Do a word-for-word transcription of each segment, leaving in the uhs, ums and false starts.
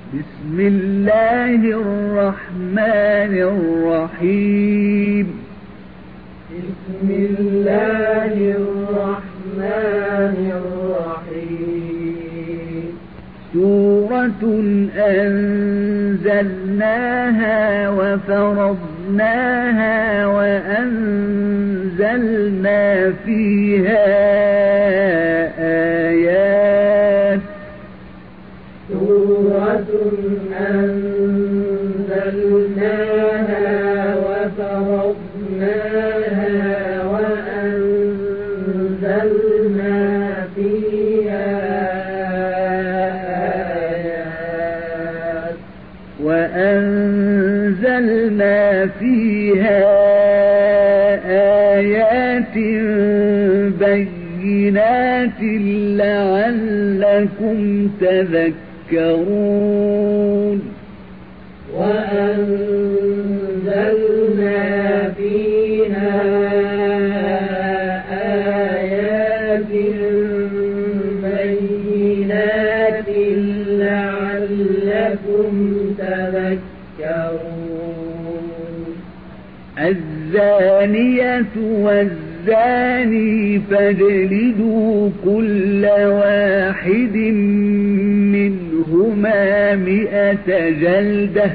بسم الله الرحمن الرحيم بسم الله الرحمن الرحيم سورة أنزلناها وفرضناها وأنزلنا فيها آيات سورة أنزلناها وفرضناها وأنزلنا فيها آيات وأنزلنا فيها آيات بينات لعلكم تذكرون وأنزلنا فيها آيات بينات لعلكم تذكرون الزانية والزاني فاجلدوا كل واحد منهما مئة جلدة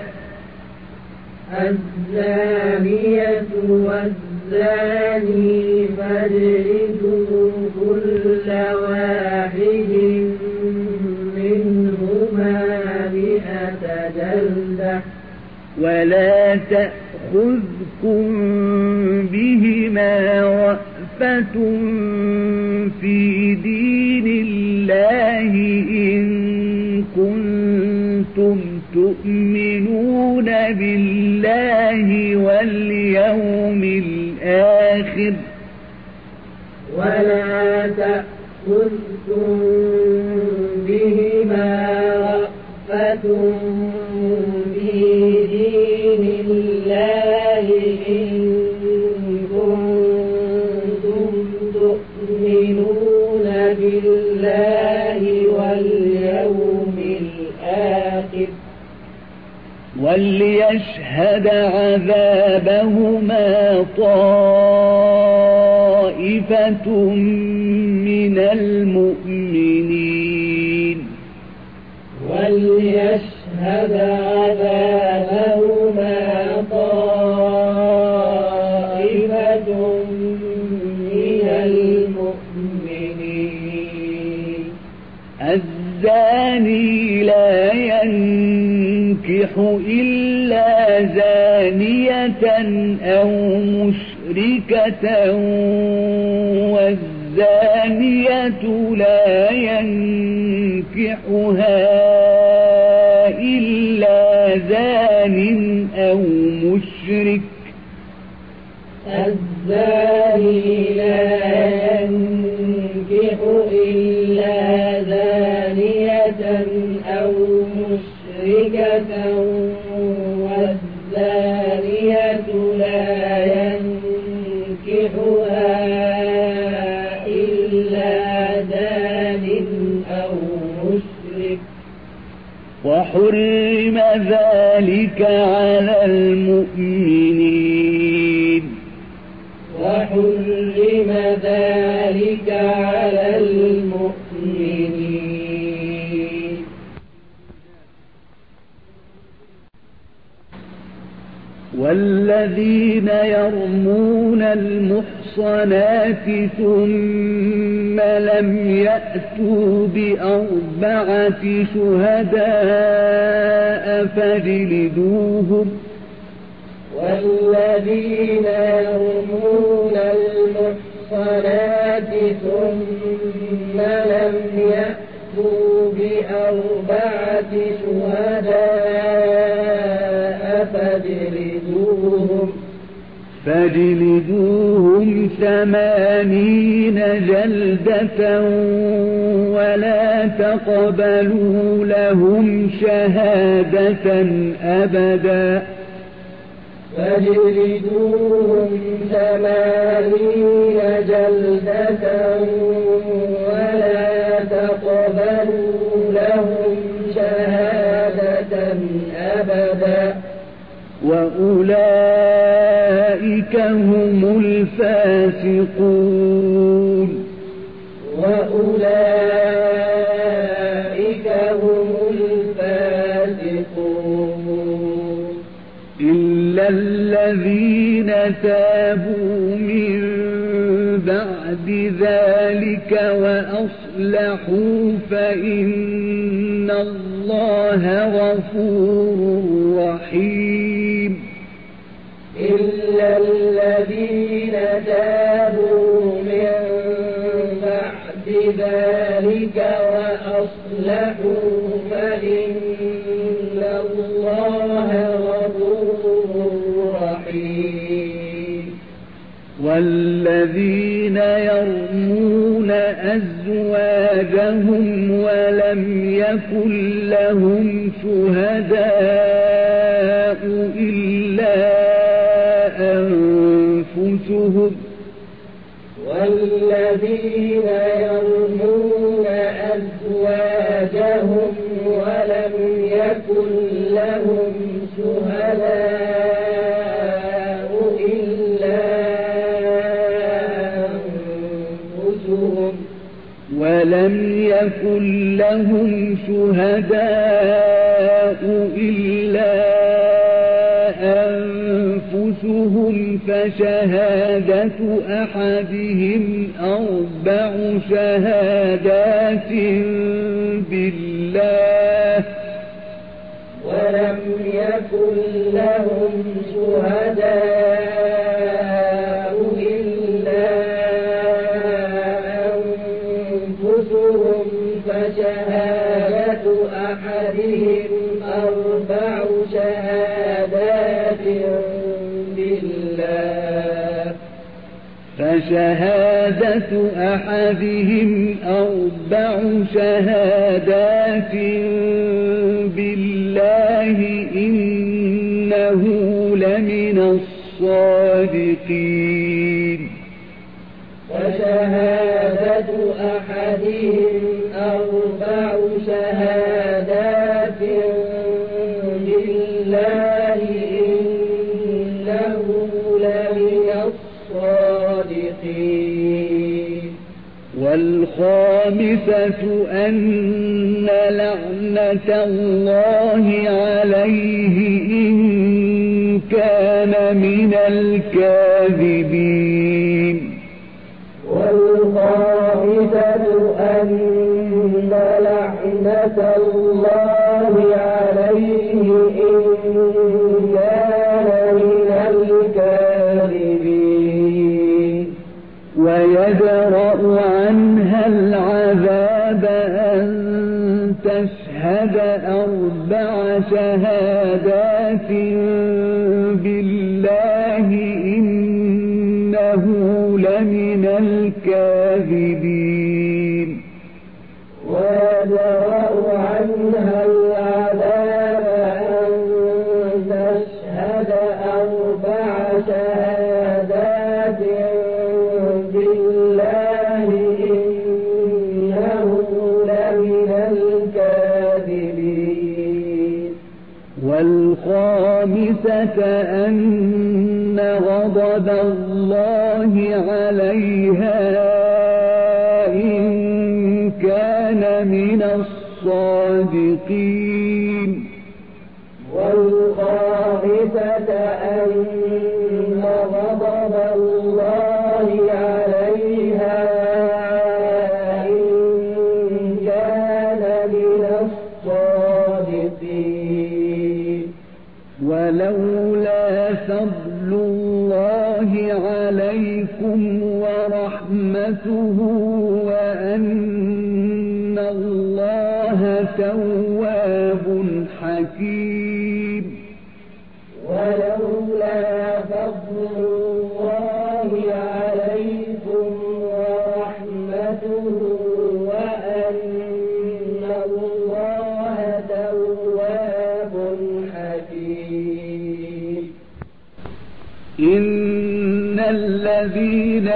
الزانية والزاني فاجلدوا كل واحد منهما مئة جلدة ولا تأخذكم بهما رأفة في دين الله إن كنتم تؤمنون بالله واليوم الآخر ولا تأخذكم بهما رأفة في دين الله إن كنتم تؤمنون بالله واليوم الآخر وليشهد عذابهما طائفة من المؤمنين وليشهد عذابهما طائفة من المؤمنين الزاني لا ينكح إلا زانية أو مشركة والزانية لا ينكحها إلا زان أو مشرك الزاني لا ينكح إلا زانية أو مشركة والزانية لا ينكحها إلا زان أو مشرك وحرم ذلك على المؤمنين وحرم ذلك على المؤمنين والذين يرمون المحصنات ثم لم يأتوا بأربعة شهداء فاجلدوهم والذين يرمون المحصنات ثم لم يأتوا بأربعة شهداء فاجلدوهم فاجلدوهم ثمانين جلدة ولا تقبلوا لهم شهادة أبدا فاجلدوهم ثمانين جلدة ولا تقبلوا لهم شهادة أبدا وأولئك هم الفاسقون وأولئك هم الفاسقون إلا الذين تابوا من بعد ذلك وأصلحوا فإن الله غفور رحيم إلا الذين تابوا من بعد ذلك وأصلحوا فإن الله غفور رحيم والذين يرمون أزواجهم ولم يكن لهم شهداء إلا أنفسهم والذين يرمون أزواجهم ولم يكن لهم شهداء إلا أنفسهم ولم يكن لهم شهداء إلا أنفسهم فشهادة أحدهم أربع شهادات بالله ولم يكن لهم شهداء إلا أنفسهم فشهادة أحدهم أربع شهادات بالله فشهادة أحدهم أربع شهادات بالله إنه لمن الصادقين فشهادة أحدهم أربع شهادات بالله إنه لمن الصادقين والخامسة أن لعنة الله عليه إن كان من الكاذبين والخامسة أن لعنة الله عليه إن كان من الكاذبين ويدرأ عنها العذاب أن تشهد أربع شهادات بالله إنه لمن الكاذبين ويدرأ عنها العذاب أن تشهد أربع شهادات بالله إنه لمن الكاذبين والخامسة أن غضب الله عليها إن كان من الصادقين والخامسة أن غضب الله عليها إن كان من الصادقين ولولا فضل الله عليكم ورحمته وأن الله تواب حكيم ولولا فضل الله عليكم ورحمته وأن الله تواب حكيم إن الذين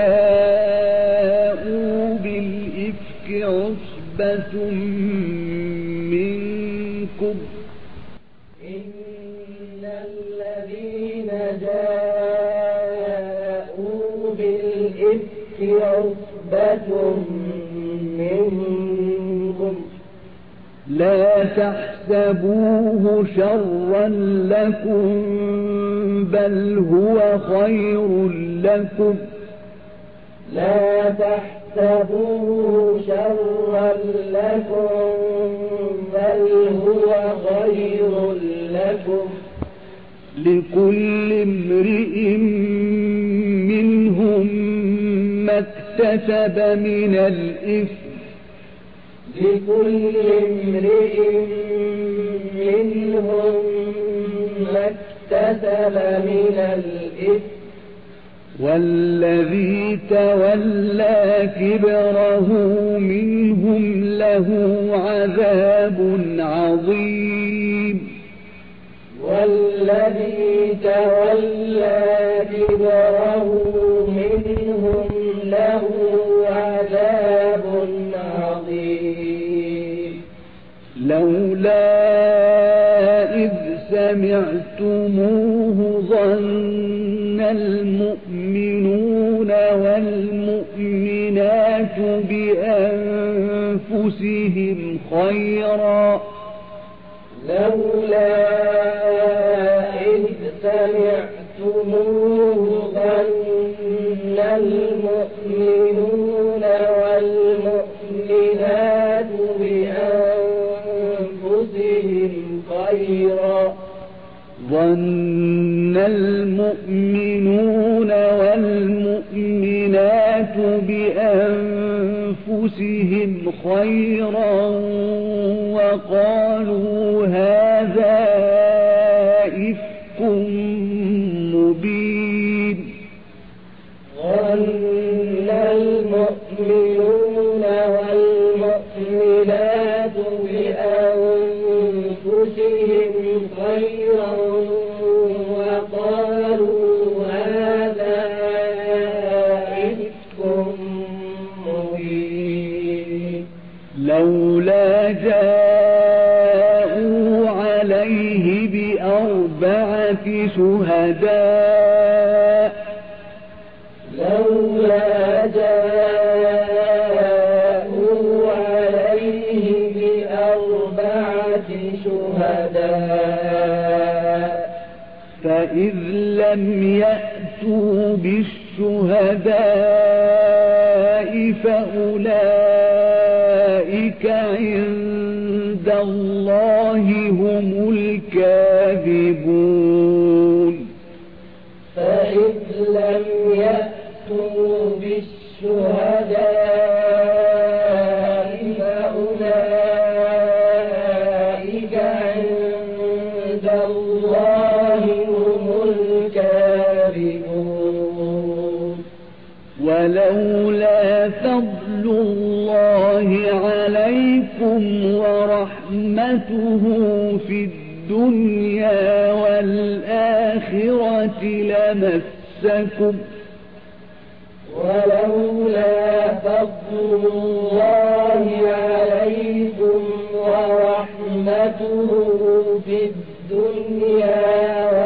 جاءوا بالإفك عصبة منكم تحسبوه شرا لكم بل هو خير لكم لا تحسبوه شرا لكم بل هو خير لكم لكل امرئ منهم ما اكتسب من الإثم لكل امرئ منهم ما اكتسب من الإثم والذي تولى كبره منهم له عذاب عظيم والذي تولى كبره منهم له عذاب عظيم لولا إذ سمعتموه ظن المؤمنون والمؤمنات بأنفسهم خيرا لولا إذ سمعتموه ظن المؤمنون والمؤمنات بأنفسهم خيرا ظن المؤمنون والمؤمنات بأنفسهم خيرا وقالوا هذا إفك مبين ظن المؤمنون والمؤمنات بأنفسهم خيرا وقالوا هذا إفك مبين لولا جاءوا عليه بأربعة شهداء لولا جاءوا عليه بأربعة شهداء فإذ لم يأتوا بالشهداء فأولئك عند الله هم الكاذبون فإذ لم يأتوا بالشهداء فأولئك عند الله هم الكاذبون ولولا فضل الله عليكم ورحمته في الدنيا والآخرة لمسكم ولولا فضل الله عليكم ورحمته في الدنيا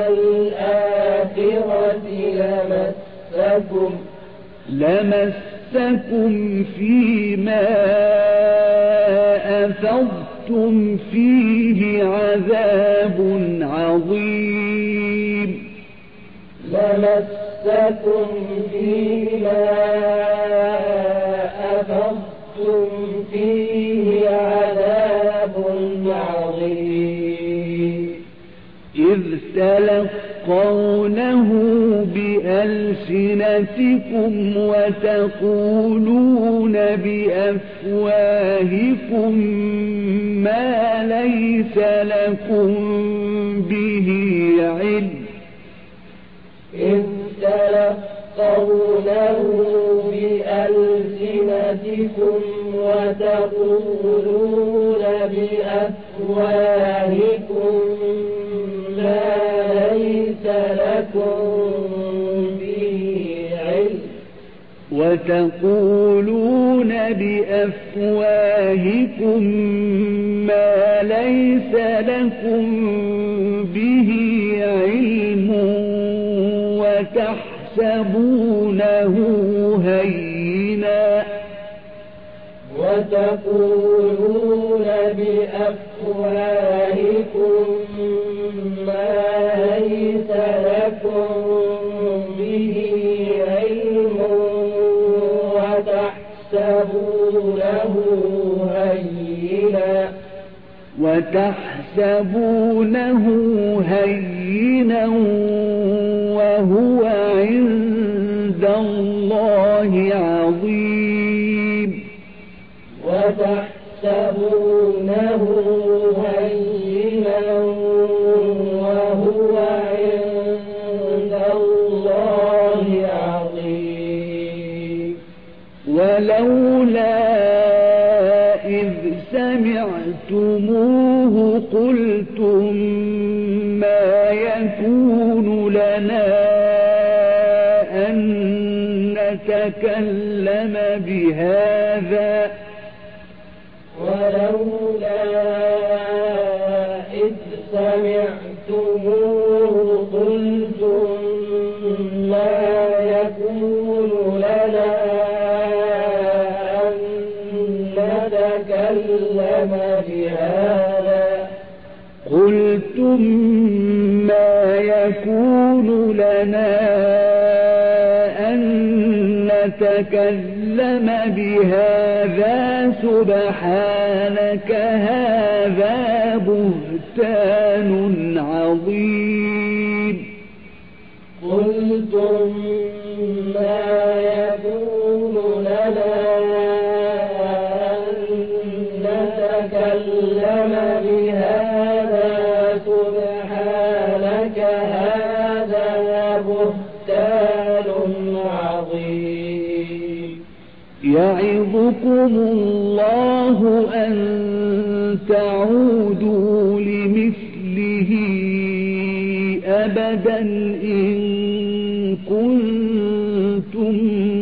والآخرة لمسكم لمسكم فيما أفضتم فيه عذاب عظيم لمسكم فيما أفضتم فيه عذاب عظيم إذ تلقونه بألسنتكم وتقولون بأفواهكم ما ليس لكم به علم إذ تلقونه بألسنتكم وتقولون بأفواهكم ما ليس لكم به علم وتقولون بأفواهكم ما ليس لكم به علم وتحسبونه هينا وتقولون بأفواهكم أفواهكم ما ليس لكم به علم وتحسبونه هينا وتحسبونه هينا وهو عند الله عظيم وتحسبونه هينا وهو عند الله عظيم ولولا إذ سمعتموه قلتم ما يكون لنا أن نتكلم بهذا ولولا إذ سمعتموه قلتم ما يكون لنا أن نتكلم بهذا قلتم ما يكون لنا أن نتكلم بهذا سبحانك هذا بهتان عظيم قلتم ما يكون لنا أن نتكلم بهذا سبحانك هذا بهتان عظيم يعظكم الله أن تعودوا لمثله أبدا إن كنتم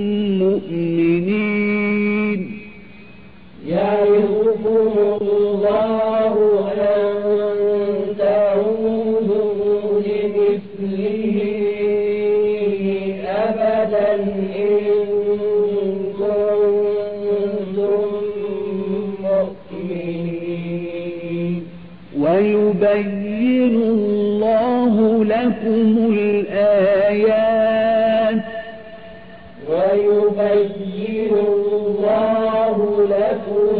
مؤمنين يعظكم الله أن تعودوا لمثله أبدا إن كنتم مؤمنين ويبين الله لكم الآيات ويبين الله لكم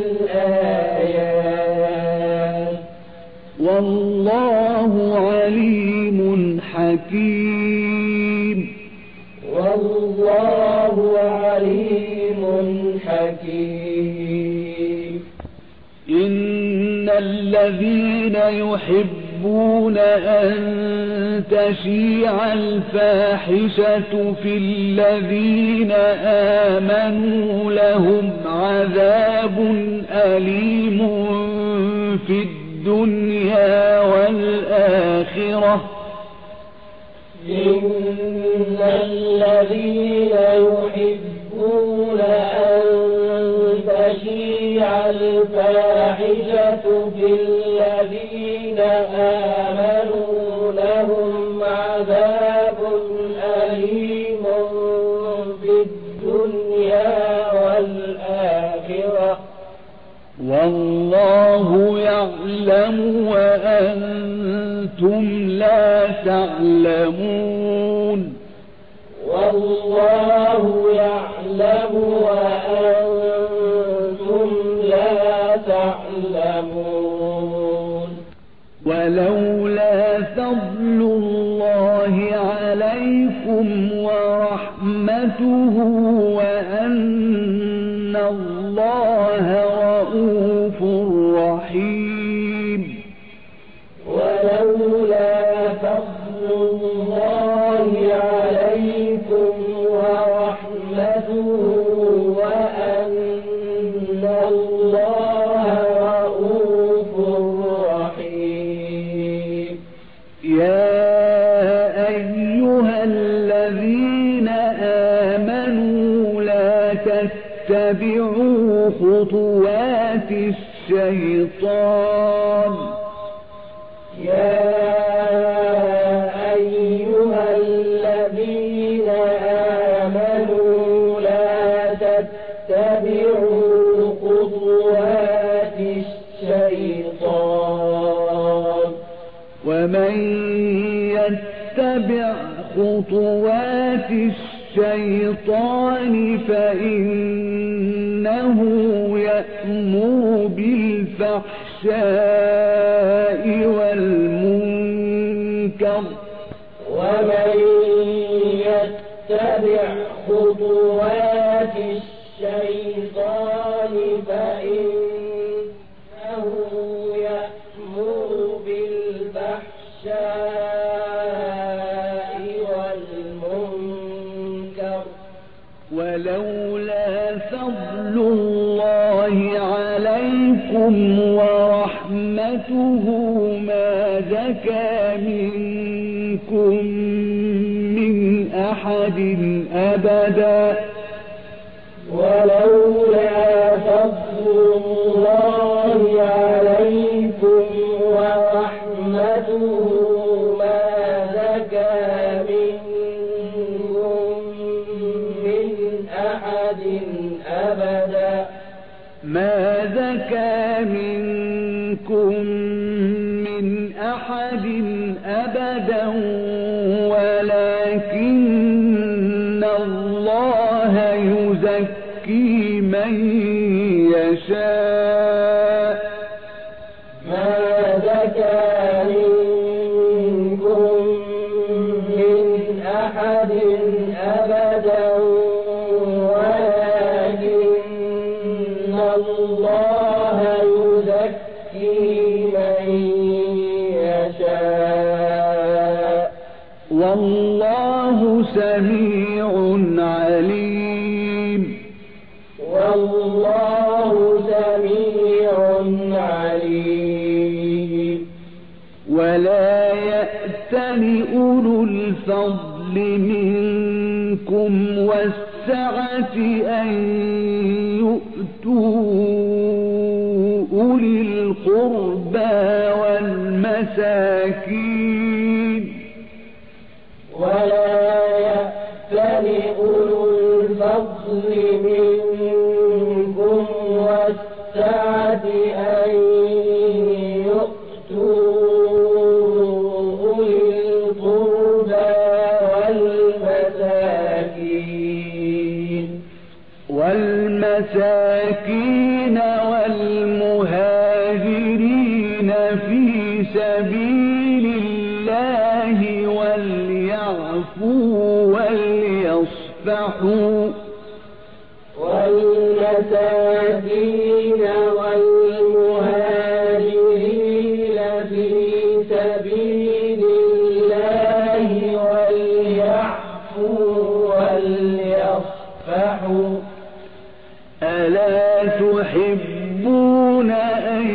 الآيات والله عليم حكيم والله عليم حكيم إن الذين يحبون أن تشيع الفاحشة في الذين آمنوا لهم عذاب أليم في الدنيا والآخرة إن الذين يحبون أن تشيع الفاحشة في الذين آمنوا لهم عذاب أليم في الدنيا والآخرة والله يعلم وأنتم لا تعلمون والله يعلم وأنتم لا تعلمون ولولا فضل الله عليكم ورحمته وأن الله رؤوف رحيم ولولا فضل الله عليكم ورحمته وأن الله رؤوف رحيم يا أيها الذين آمنوا لا تتبعوا خطوات الشيطان يا أيها الذين آمنوا لا تتبعوا خطوات الشيطان ومن يتبع خطوات الشيطان فإنه يأمر بالفحشاء والمنكر ومن يتبع خطوات الشيطان فإنه يأمر بالفحشاء والمنكر ولولا فضل الله عليكم ورحمته ما زكى منكم من أحد أبدا ولولا فضل الله عليكم ورحمته ما زكى منكم من أحد أبدا ما زكى منكم من أحد أبدا ولكن الله يزكي من يشاء ما زكى منكم من أحد أبدا ولكن الله يزكي من يشاء والله سميع عليم والله سميع عليم ولا يأتل أولو الفضل منكم والسعة أن يؤتوا أولي القربى والمساكين ولا يأتل أولو الفضل منكم والسعة أن يؤتوا أولي القربى والمساكين والمساكين والمهاجرين في سبيل الله وليعفوا وليصفحوا والمساكين والمهاجرين في سبيل الله وليعفوا وليصفحوا ألا تحبون أن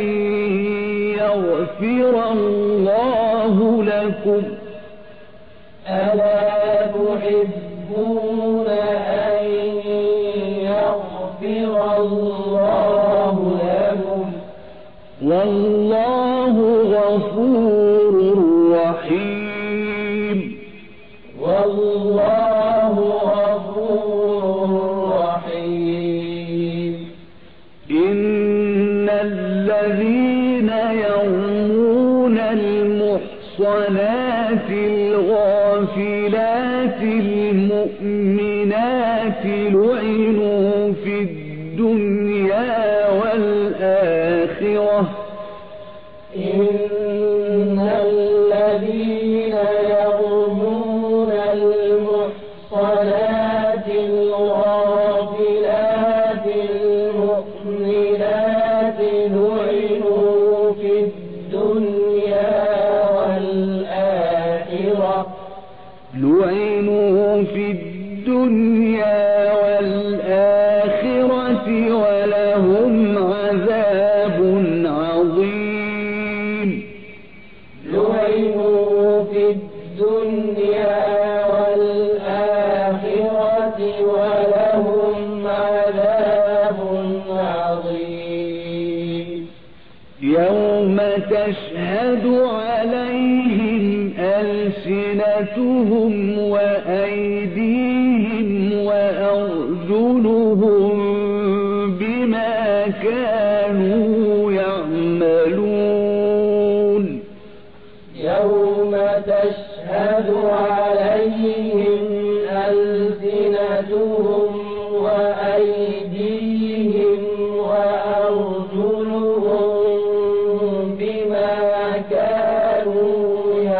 يغفر الله لكم ألا تحبون أن يغفر الله لكم والله غفور رحيم والله غفور رحيم إن الذين يرمون المحصنات الغافلات المؤمنات لعنوا في الدنيا والآخرة إن الذين يرمون المحصنات الغافلات المؤمنات لعنوا في الدنيا والآخرة لعنوا في الدنيا والآخرة ولهم عذاب عظيم لعنوا في الدنيا والآخرة ولهم عذاب عظيم يوم تشهد عليهم ألسنتهم وأيديهم وأرجلهم بما كانوا يعملون يوم تشهد عليهم ألسنتهم وأيديهم وأرجلهم بما كانوا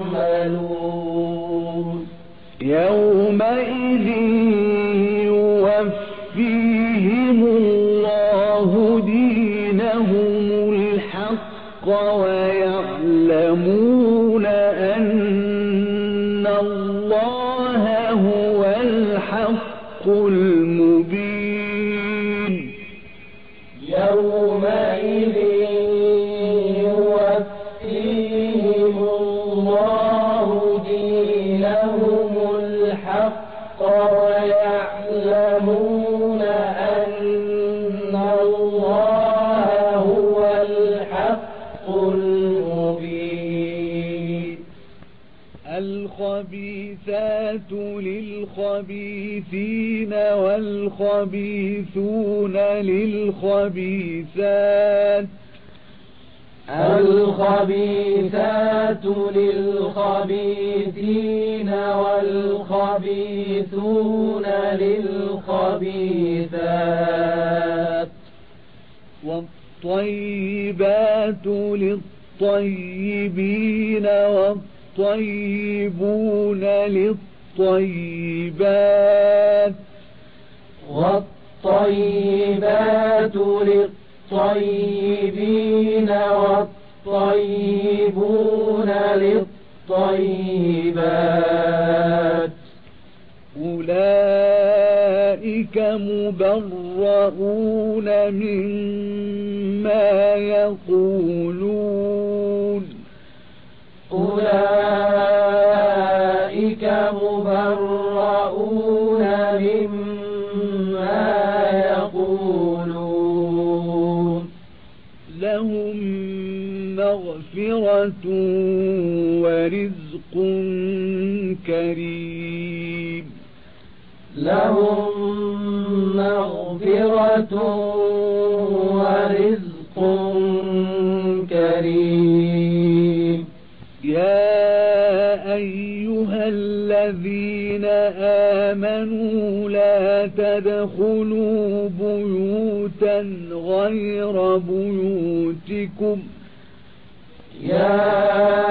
يعملون يومئذ يوفيهم الله دينهم الحق ويعلمون أن الله هو الحق المبين يومئذ يوفيهم الله دينهم الحق ويعلمون أن الله هو الحق المبين الخبيثات للخبيثين والخبيثون للخبيثات الخبيثات للخبيثين والخبيثون للخبيثات والطيبات للطيبين والطيبون للطيبات والطيبات للطيبين والطيبون للطيبات أولئك مبرؤون مما يقولون أولئك مبرؤون مما يقولون لهم مغفرة ورزق كريم لهم مغفرة ورزق كريم يا أيها الذين آمنوا لا تدخلوا بيوتا غير بيوتكم يا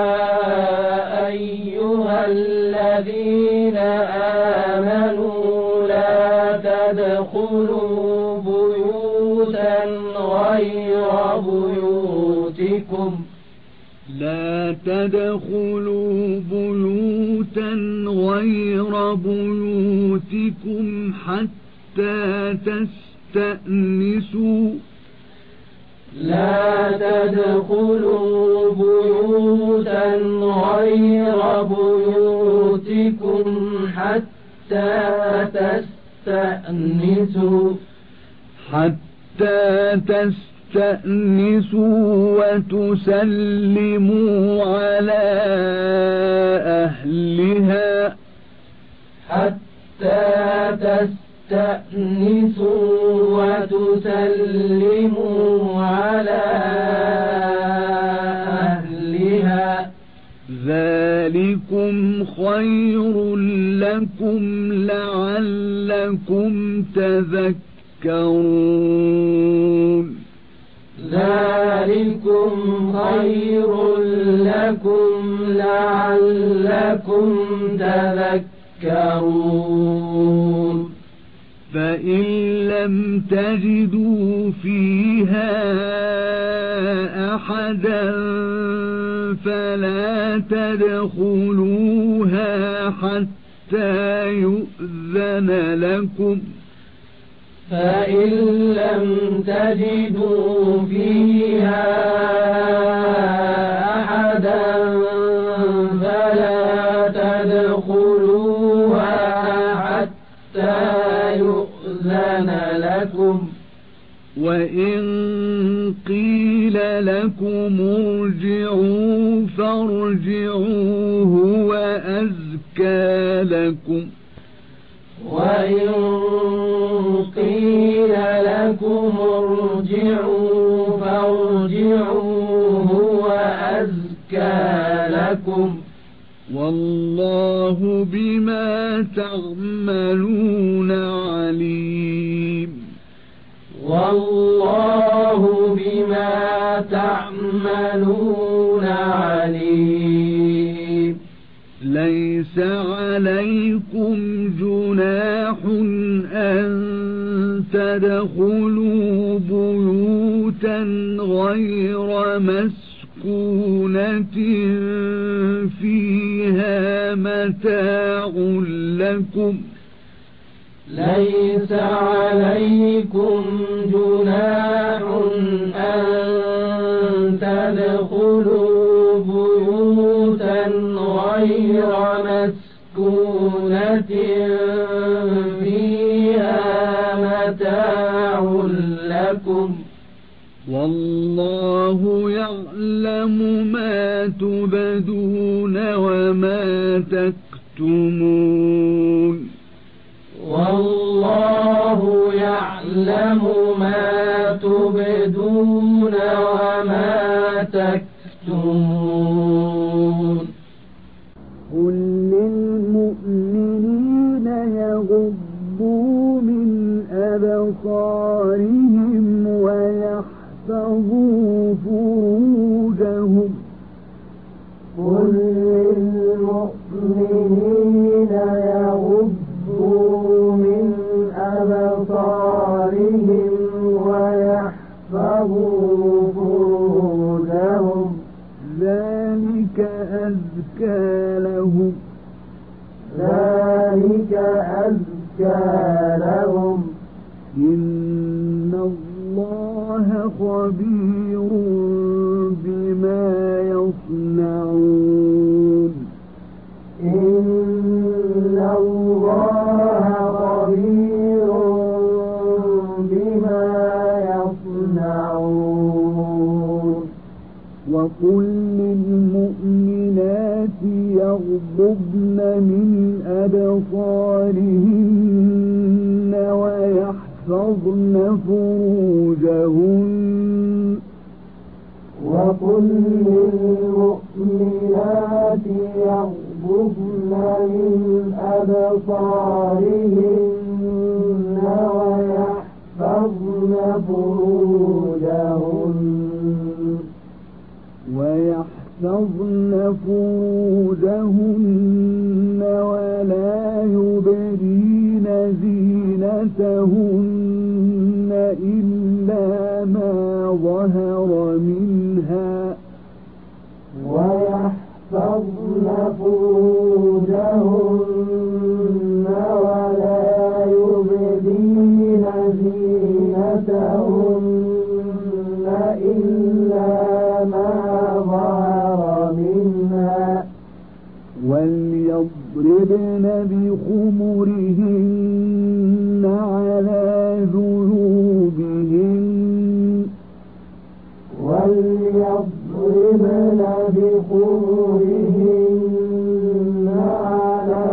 أيها الذين آمنوا لا تدخلوا بيوتا غير بيوتكم لا تدخلوا بيوتا غير بيوتكم حتى تستأنسوا لا تدخلوا بيوتا غير بيوتكم حتى تستأنسوا حتى تستأنسوا وتسلموا على أهلها حتى تستأنسوا وتسلموا على أهلها ذلكم خير لكم لعلكم تذكرون ذلكم خير لكم لعلكم تذكرون فإن لم تجدوا فيها أحدا فلا تدخلوها حتى يؤذن لكم فإن لم تجدوا فيها أحدا فلا تدخلوها حتى يؤذن لكم وإن قيل لكم ارجعوا فارجعوا هو أزكى لكم وإن قيل لكم ارجعوا فارجعوا هو أزكى لكم والله بما تعملون عليم والله بما تعملون عليم ليس عليكم جناح أن تدخلوا بيوتا غير مسكونة فيها متاع لكم ليس عليكم جناح أن تدخلوا بيوتا غير مسكونة فيها متاع لكم والله يعلم ما تبدون وما تكتمون والله يعلم ما تبدون وما تكتمون قل للمؤمنين يغضوا من أبصارهم ويحفظوا فروجهم قل للمؤمنين يغضوا من أبصارهم ويحفظوا فروجهم ذلك أزكى لهم ذلك أزكى لهم إن الله خبير بما يصنعون إن الله خبير بما يصنعون وقل للمؤمنات يغضبن من أبصارهن ويحفظن فروجهن وقل للمؤمنات يغضبن من أبصارهن ويحفظن فروجهن ويحفظن فروجهن ولا يبدين زينتهن إلا ما ظهر منها ويحفظن فروجهن ولا يبدين زينتهن إلا ما ظهر منها وليضربن بخمرهن على جيوبهن وليضربن بخمرهن على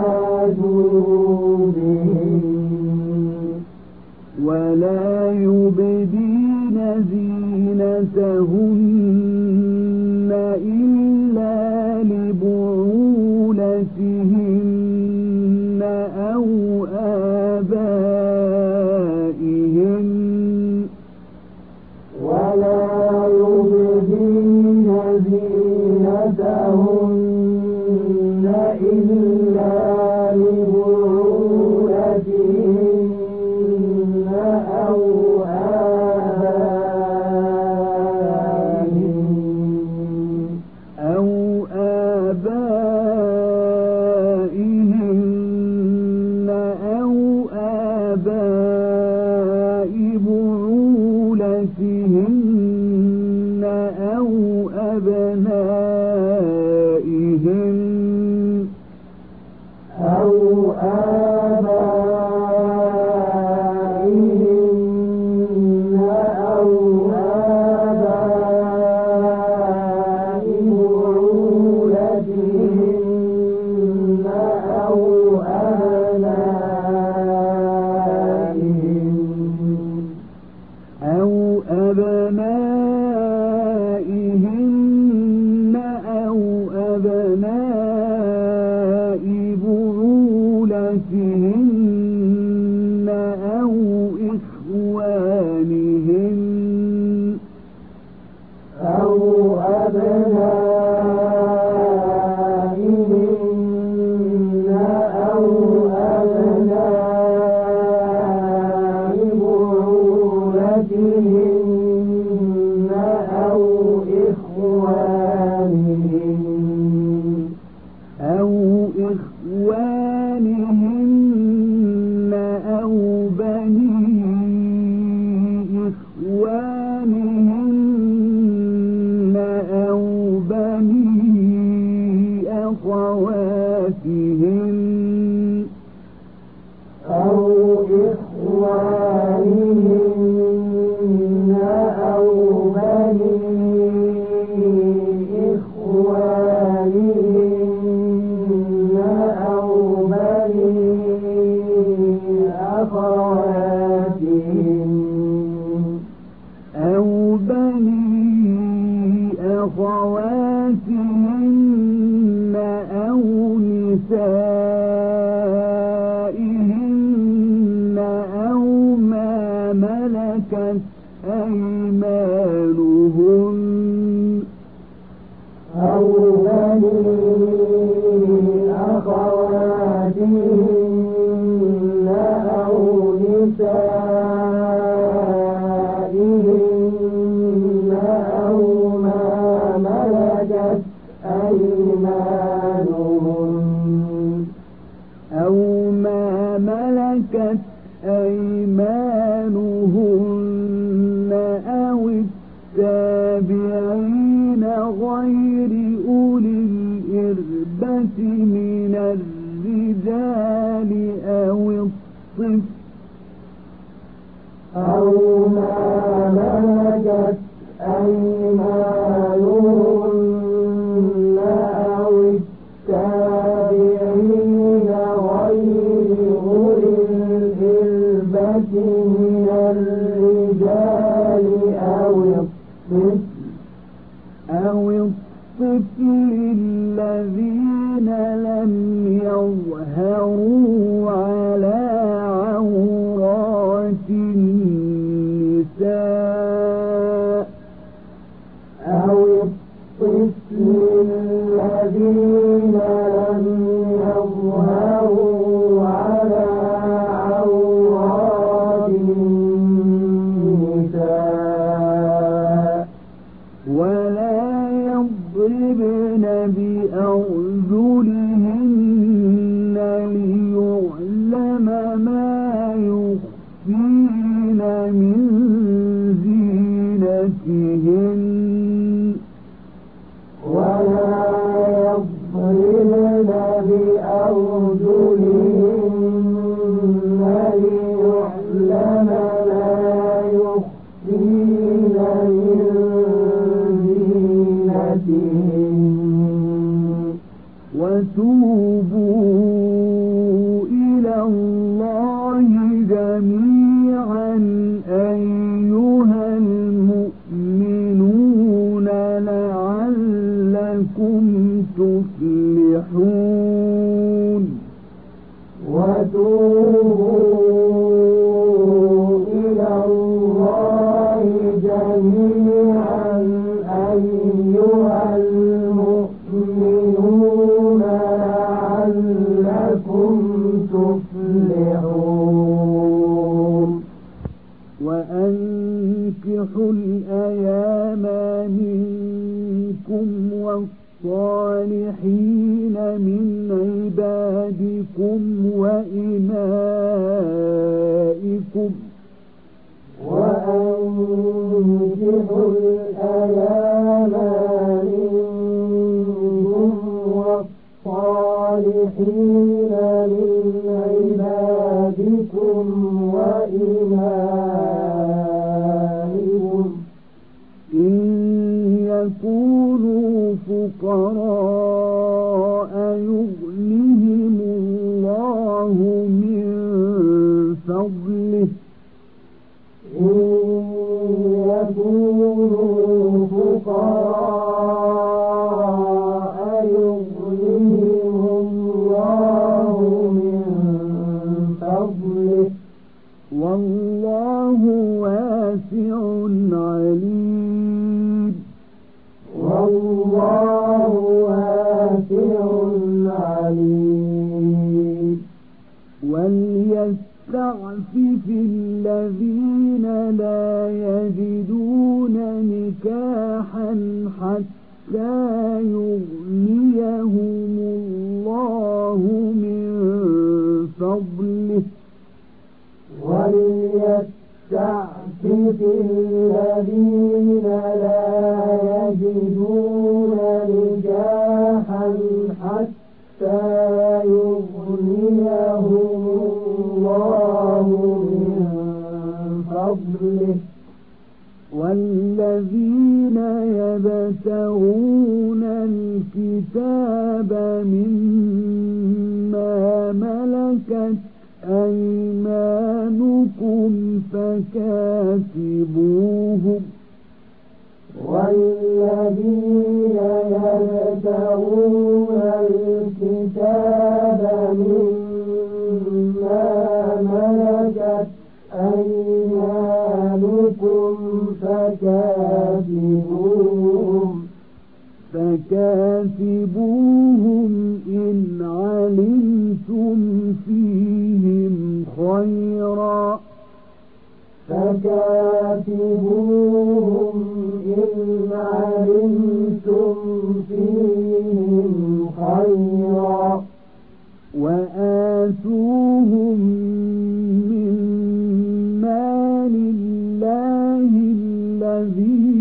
جيوبهن ولا يبدين زينتهن إلا لبعولتهن أو آبائهن ولا يبدين زينتهن أخواتهن أو إخوانهن أو بني إخوانهن أو بني أخواتهن أو بني أخواتهن أو نسائهن أو ما ملكت أيمانهن أو بني أخواتهن أو نسائهن أو ما ملكت أيمانهن أو ما ملكت أيمانهن أو التابعين غير أولي الإربة من الرجال أو الطفل أو ما ملكت أيمانهن أو التابعين غير أولي الإربة من الرجال أو الطفل أو الطفل الذين لم يظهروا على عورات النساء أو الطفل الذين لم يظهروا على عورات النساء ولا يضربن بأرجلهن ليعلم ما يخفين من زينتهن ولا يضربن بأرجلهن ليعلم ما يخفين من زينتهن وتوبوا إلى الله جميعا أيها المؤمنون لعلكم تفلحون وتوبوا إلى الله جميعا أيها المؤمنون لعلكم تفلحون وأنكحوا الأيام منكم والصالحين من عبادكم وإمائكم وأنكحوا الأيام منكم والصالحين من عبادكم وإمائكم إن يكونوا فقراء يغنهم الله من فضله إن يكونوا فقراء يغنهم الله من فضله والله واسع عليم والله واسع عليم الكتاب مما ملكت أيمانكم فكاتبوهم والذين يبتغون الكتاب مما ملكت أيمانكم فكاتبوهم فكاتبوهم إن علمتم فيهم خيرا فكاتبوهم إن علمتم فيهم خيرا وآتوهم من مال الله الذي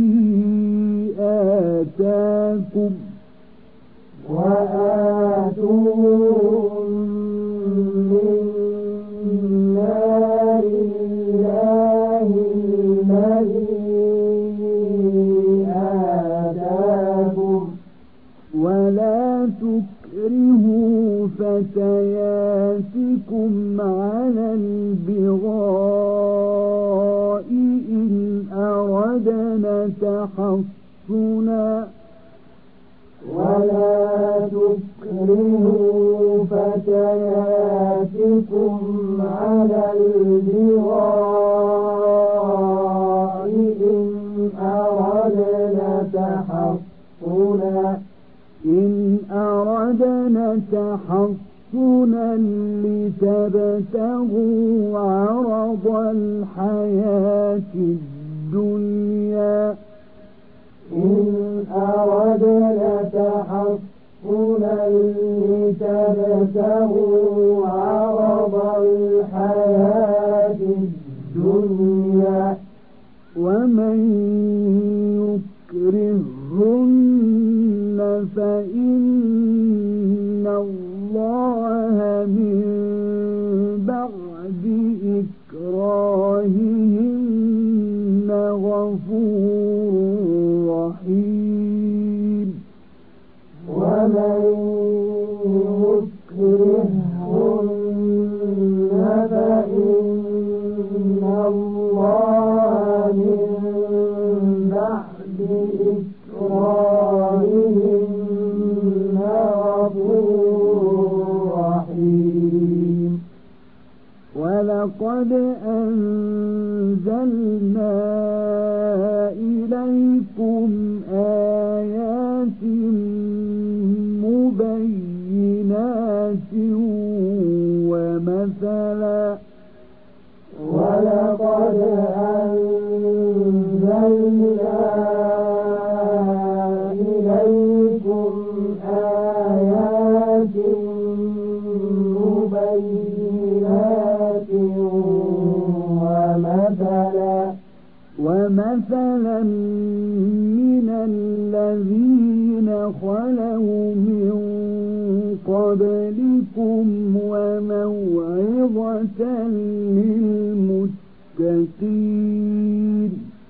آتاكم وآتوهم من مال الله الذي آتاكم ولا تكرهوا فتياتكم على البغاء إن أردنا تحصنا ولا تكرهوا فتياتكم على البغاء إن أردنا تحصنا إن أردنا تحصنا لتبتغوا عرض الحياة الدنيا إن أردنا تحصنا لتبتغوا عرض الحياة الدنيا ومن يكرهن فإن الله من بعد إكراههن غفور رحيم ومن يكرههن فإن الله من بعد إكراههن غفور رحيم ولقد أنزلنا إليكم آيات مبينات ومثلا ولقد أنزلنا إليكم آيات مبينات ومثلا ومثلا من الذين خلوا من قبلكم وموعظة للمتقين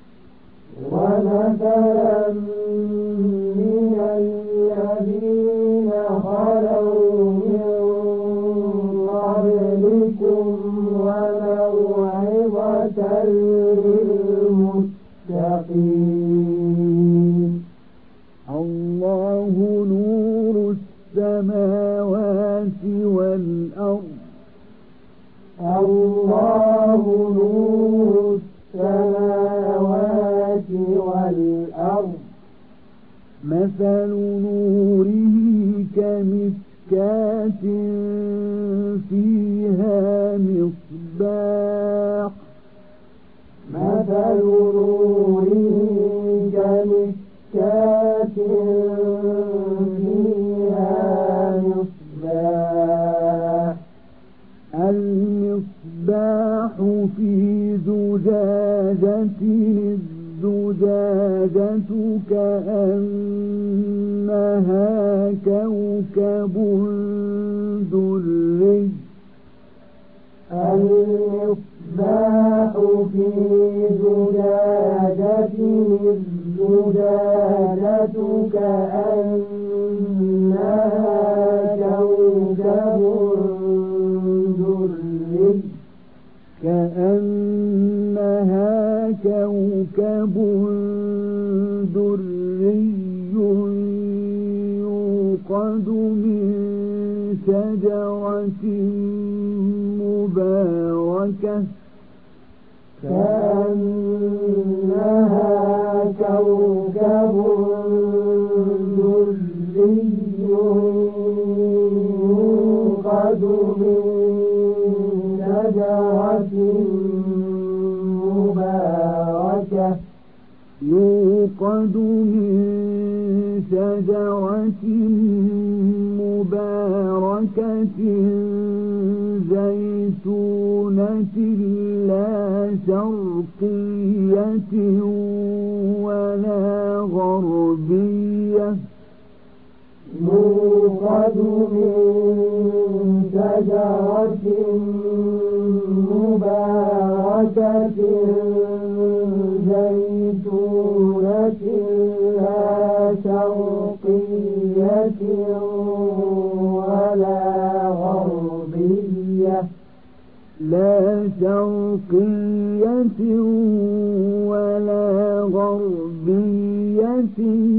ومثلا من الذين خلوا من قبلكم وموعظة للمتقين الله نور السماوات والأرض الله نور السماوات والأرض مثل نوره كمشكاة فيها مصباح مثل نوره كمشكاة فيها مصباح المصباح في زجاجة الزجاجة كأنها كوكب دري المصباح في زجاجة، الزجاجة كأنها يوقد من شجرة مباركة كأنها كوكب دري يوقد من شجرة مباركة يوقد من شجرة مباركة زيتونة لا شرقية ولا غربية يوقد من شجرة مباركة زيتونة لا شرقية ولا غربية لا شرقية ولا غربية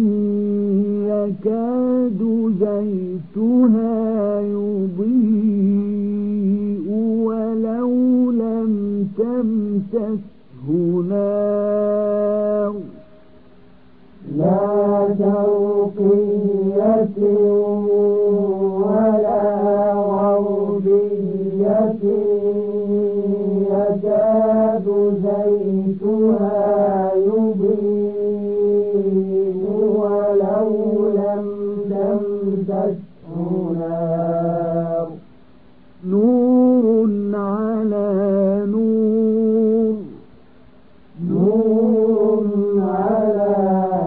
يكاد زيتها يضيء ولو لم تمسسه نار لا شرقية ولا غربية يكاد زيتها يضيء ولو لم تمسسه نار نور على نور نور على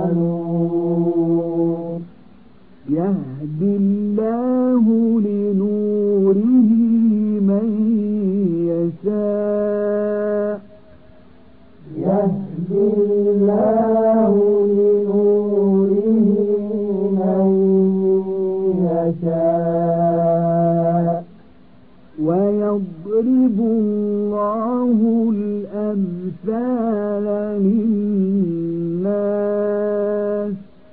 نور يهدي الله لنوره من يشاء يهدي الله لنوره من يشاء ويضرب الله الأمثال للناس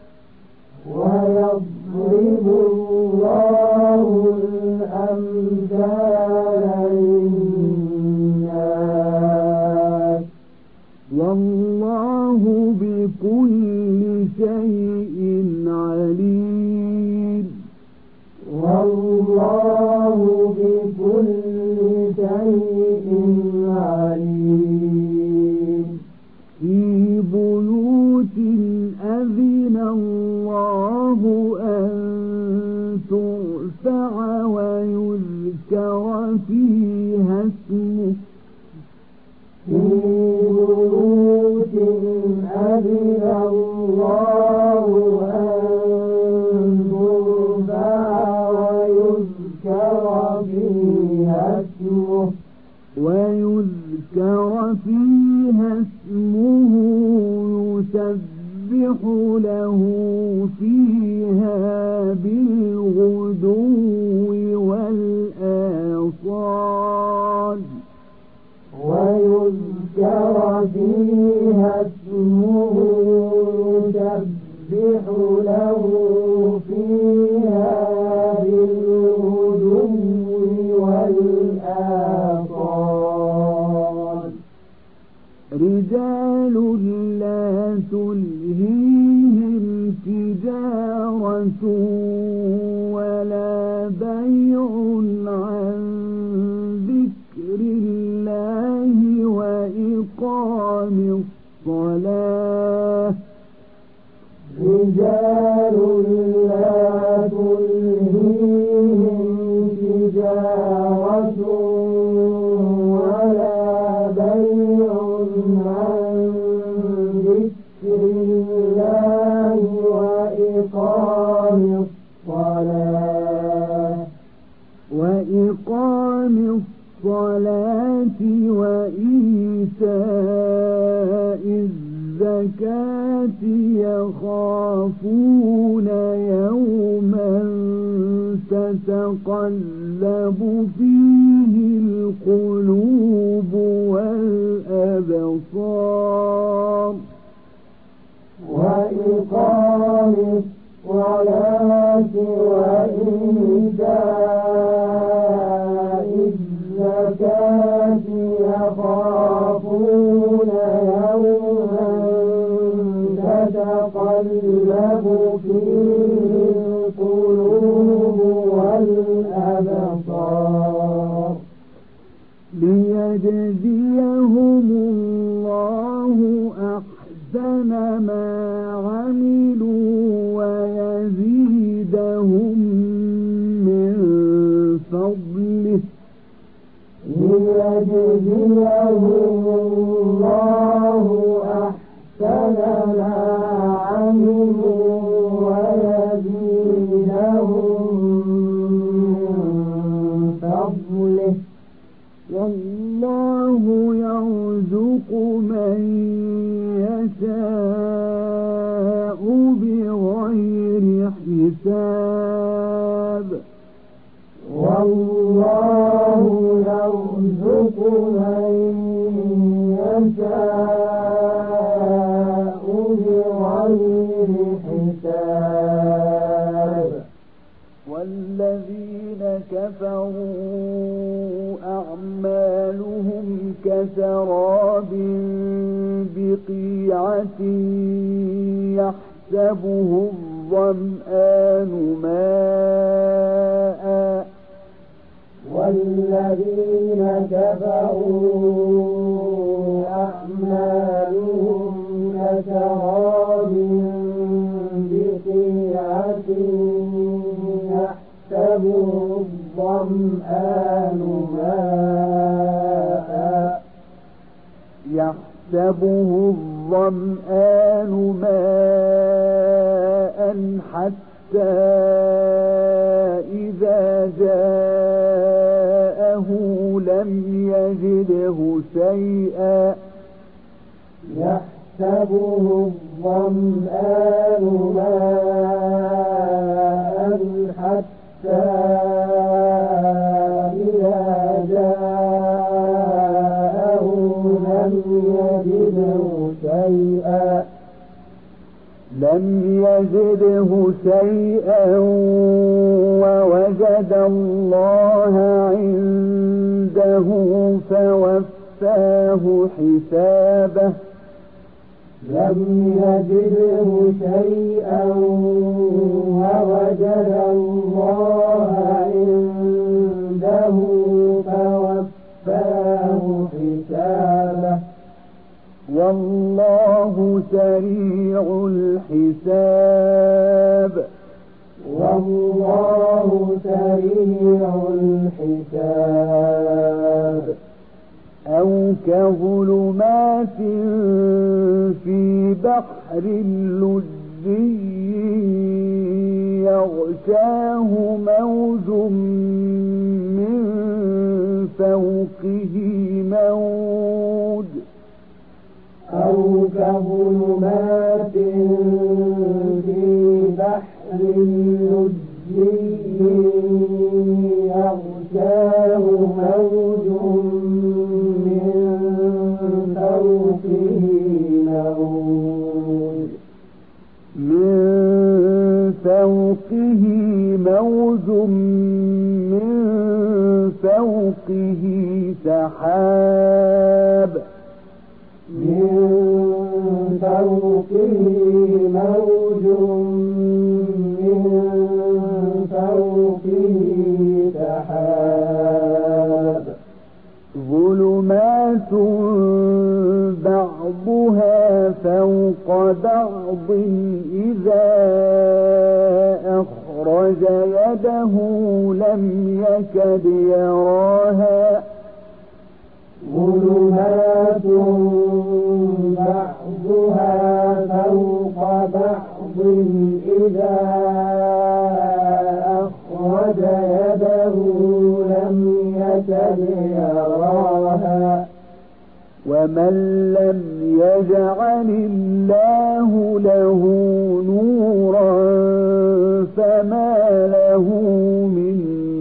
ويضرب الله الأمثال للناس والله بكل شيء عليم والله بكل شيء عليم في بيوت أذن الله أن ترفع ويذكر فيها اسمه في بيوت أذن الله أن ترفع ويذكر فيها اسمه ويذكر فيها اسمه يسبح له فيها بالغدو والآصال ويذكر فيها اسمه يسبح له فيها بالغدو والآصال رجال لا تلهيهم تجارة ولا بيع عن ذكر الله وإقام الصلاة رجال لا تلهيهم تجارة ولا بيع عن ذكر الله وإقام الصلاة وإقام الصلاة وإيتاء الزكاة يخافون يوما تتقلب فيه القلوب والأبصار وإقام الصلاة من فضله ليجزيهم الله أحسن ما عملوا ويزيدهم من فضله والله يرزق من يشاء بغير حساب والله يرزق من يشاء بغير حساب والذين كفروا أعمالهم كسراب بقيعة يحسبه الظمآن ماء والذين كفروا أعمالهم كسراب بقيعة يحسبه الظمآن ماء يحسبه الظمآن ماء حتى إذا جاءه لم يجده شيئا يحسبه الظمآن ماء حتى إذا جاءه لم يجده شيئا لم يجده شيئا ووجد الله عنده فوفاه حسابه لم يجده شيئا ووجد الله عنده فوفاه حسابه والله سريع الحساب والله سريع الحساب أو كظلمات في بحر لجي يغشاه موج من فوقه موج أو كظلمات في بحر لجي يغشاه موج من فوقه موج من فوقه موج من فوقه سحاب من فوقه موج من فوقه سحاب ظلمات بعضها فوق بعض إذا أخرج يده لم يكد يراها ظلمات بعضها فوق بعض إذا أخرج يده لم يكد يراها ومن لم يجعل الله له نورا فما له من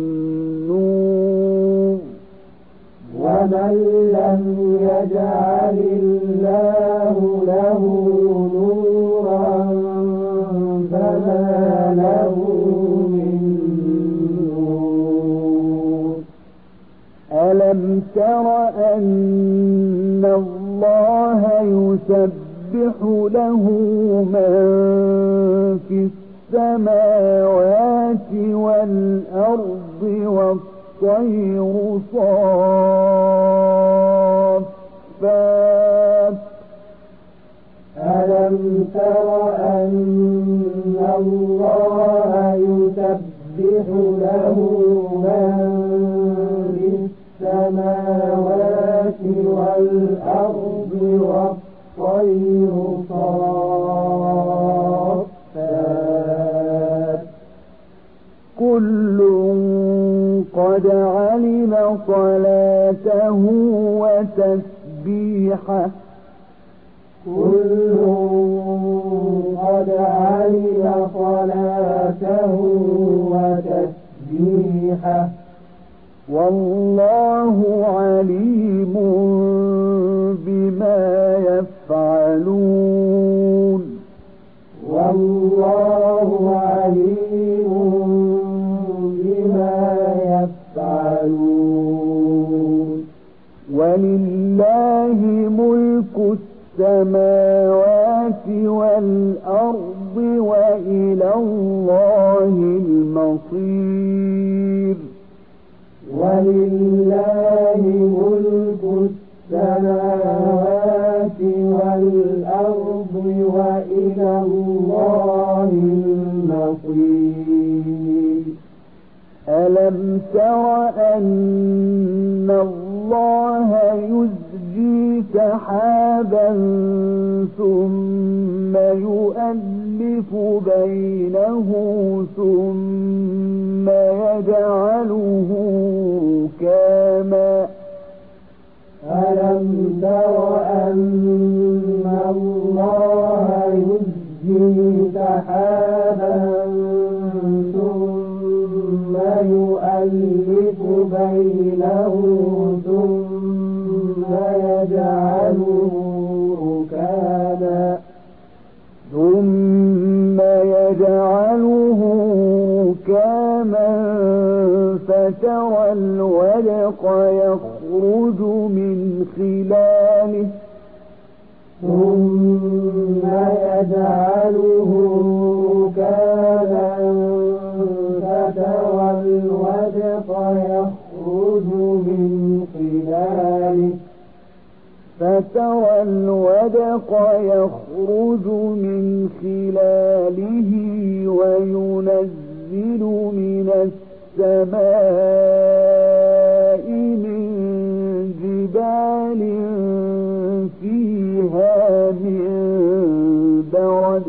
نور ومن لم يجعل الله له نورا فما له من نور ألم تر أن الله يسبح له من في السماوات والأرض والطير صافات ألم تر أن الله يسبح يسبح له من في السماوات والأرض والطير صافات كل قد علم صلاته وتسبيحه كل قد علم صلاته وتسبيحه والله عليم بما يفعلون والله عليم بما يفعلون ولله ملك السماوات والأرض وإلى الله المصير ولله ملك السماوات والأرض وإلى الله المصير ألم تر أن الله يزجي سحابا ثم يؤلف بينه ثم يجعله ركاما ألم تر أن الله يزجي سحابا ثم يؤلف بينه ثم يجعله ركاما ثم يجعله ركاما فترى الودق يخرج من خلاله ثم يجعله ركاما فترى الودق يخرج من خلاله فترى الودق يخرج من خلاله وينزل من السماء من جبال فيها من برد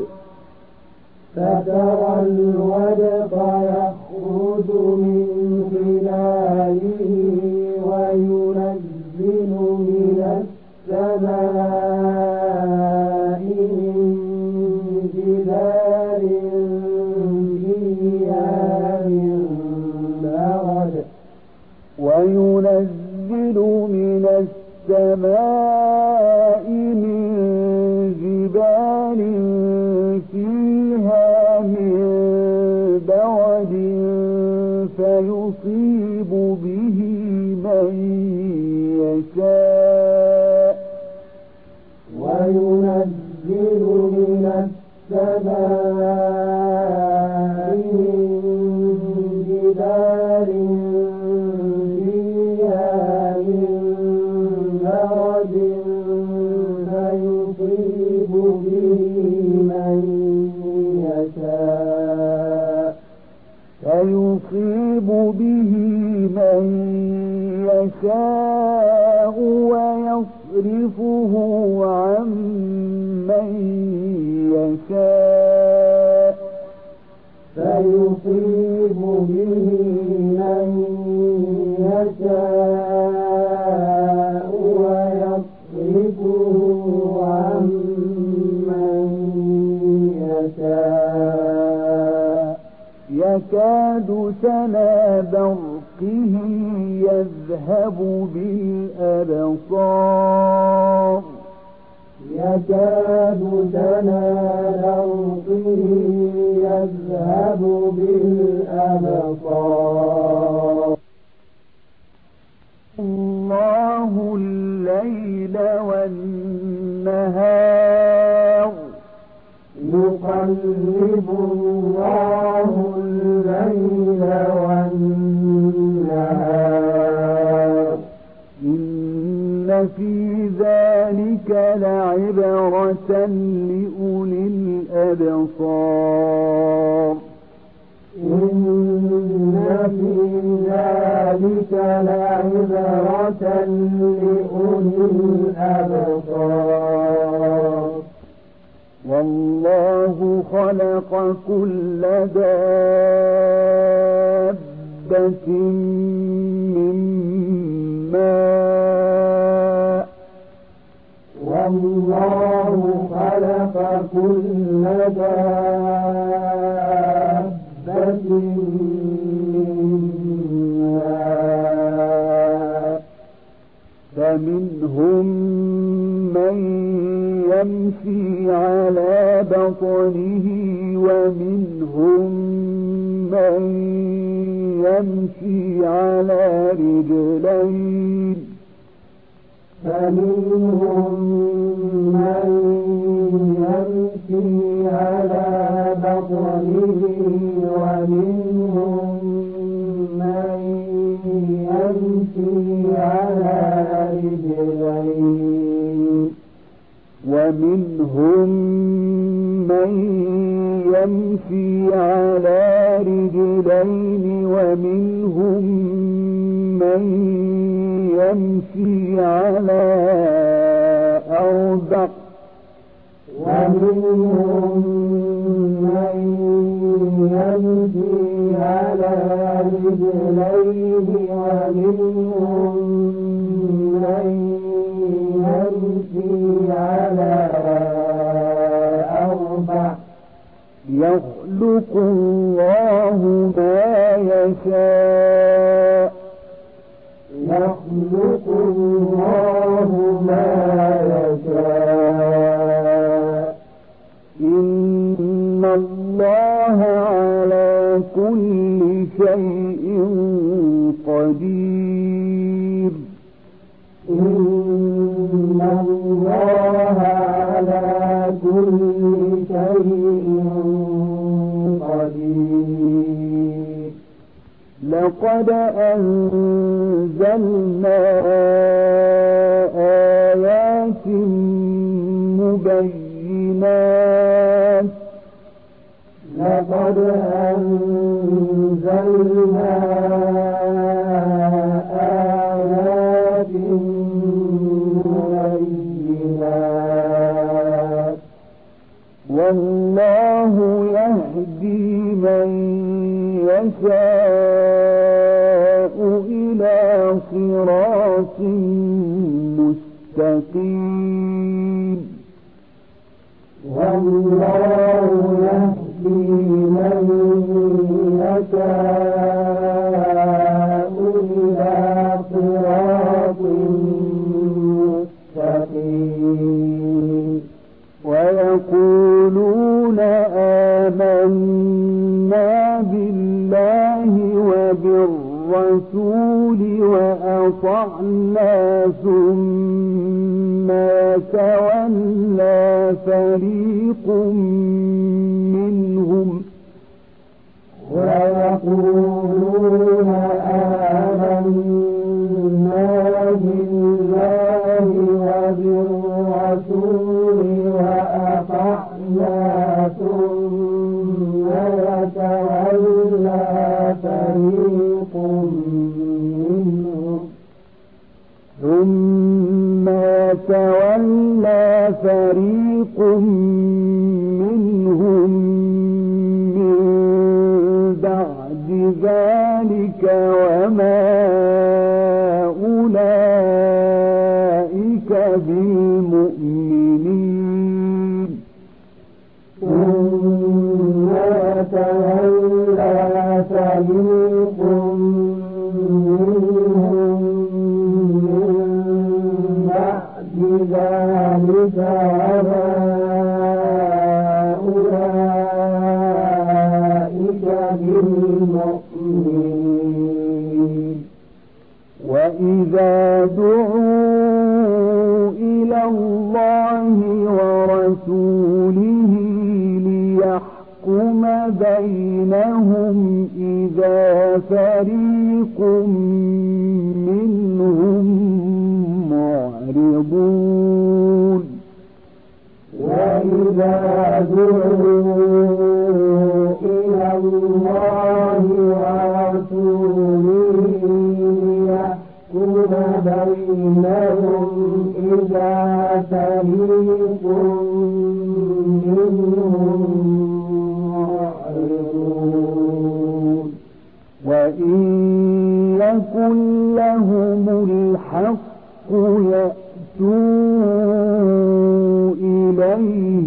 فترى الودق يخرج من خلاله وينزل من السماء من جبال فيها من برد وينزل من السماء من جبال فيها من برد فيصيب به من يشاء وينزل من السماء من جبال فيها من برد فيصيب به من يشاء فيصيب به من يشاء ويصرفه عن من يشاء فيصيب به من يشاء ويصرفه عن من يشاء يكاد سنا برقه يذهب بالأبصار يكاد سنا برقه يذهب بالأبصار الله الليل والنهار يقلب الله الليل والنهار إن في ذلك لعبرة لأولي الأبصار إن في ذلك لعبرة لأولي الأبصار. والله خلق كل دابة من ماء والله خلق كل دابة من ماء فمنهم من يمشي على بطنه ومنهم من يمشي على رجلين فمنهم من يمشي على بطنه ومنهم من يمشي على رجلين ومنهم من يمشي على رجلين ومنهم من يمشي على أربع ومنهم من يمشي على رجلين ومنهم من يمشي على أربع يخلق الله ما يشاء يخلق الله ما يشاء إن الله على كل شيء قدير إن الله على كل شيء قدير. لقد أنزلنا آيات مبينات لقد أنزلنا آيات مبينات والله يهدي من يشاء إلى صراط مستقيم. والله يهدي من يشاء إلى صراط مستقيم. ويقولون آمنا بالله وبالرسول وأطعنا ثم تولى فريق منهم ويقولون آمنا بالله وبالرسول وأطعنا ثم يتولى فريق منهم ثم يتولى فريق منهم من بعد ذلك وما أولئك بالمؤمنين. ثم يتولى فريق منهم من بعد ذلك وما أولئك بالمؤمنين. وإذا دعوا إلى الله ورسوله ليحكم بينهم إذا فريق منهم معرضون. وإذا دعوا إلى الله ورسوله ورسوله ليحكم بينهم إذا فريق منهم معرضون وإن يكن لهم الحق يأتوا إليه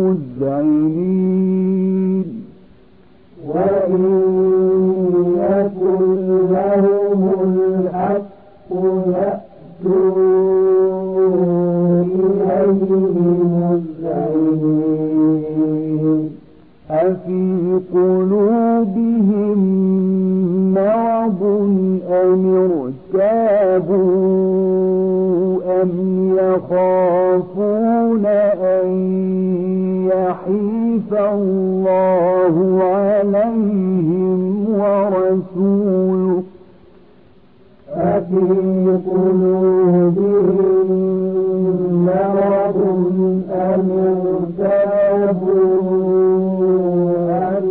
مذعنين وإن يكن لهم الحق يأتوا إليه مذعنين أفي قلوبهم مرض أم ارتابوا أم يخافون أن يحيف الله عليهم ورسوله أفي قلوبهم مرض أم ارتابوا أم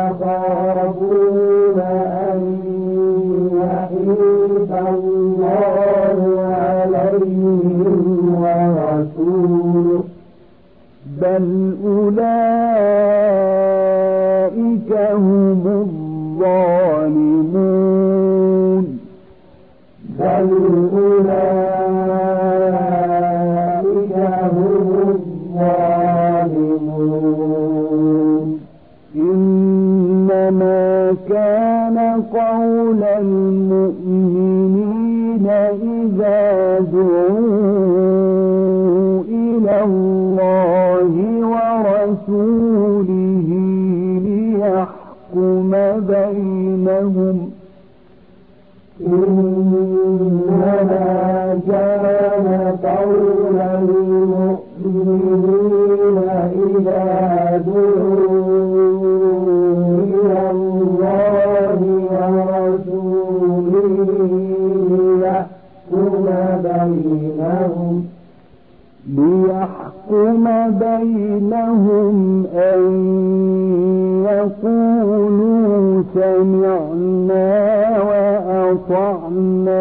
يخافون أن يحيف الله عليهم ورسوله بل أولئك هم الظالمون بل أولئك هم الظالمون إنما كان قول المؤمنين إذا دعوا إلى الله ورسوله ليحكم بينهم إنما كان قول المؤمنين إذا دعوا إلى الله ورسوله ليحكم بينهم ليحكم بينهم أن يقولوا سمعنا وأطعنا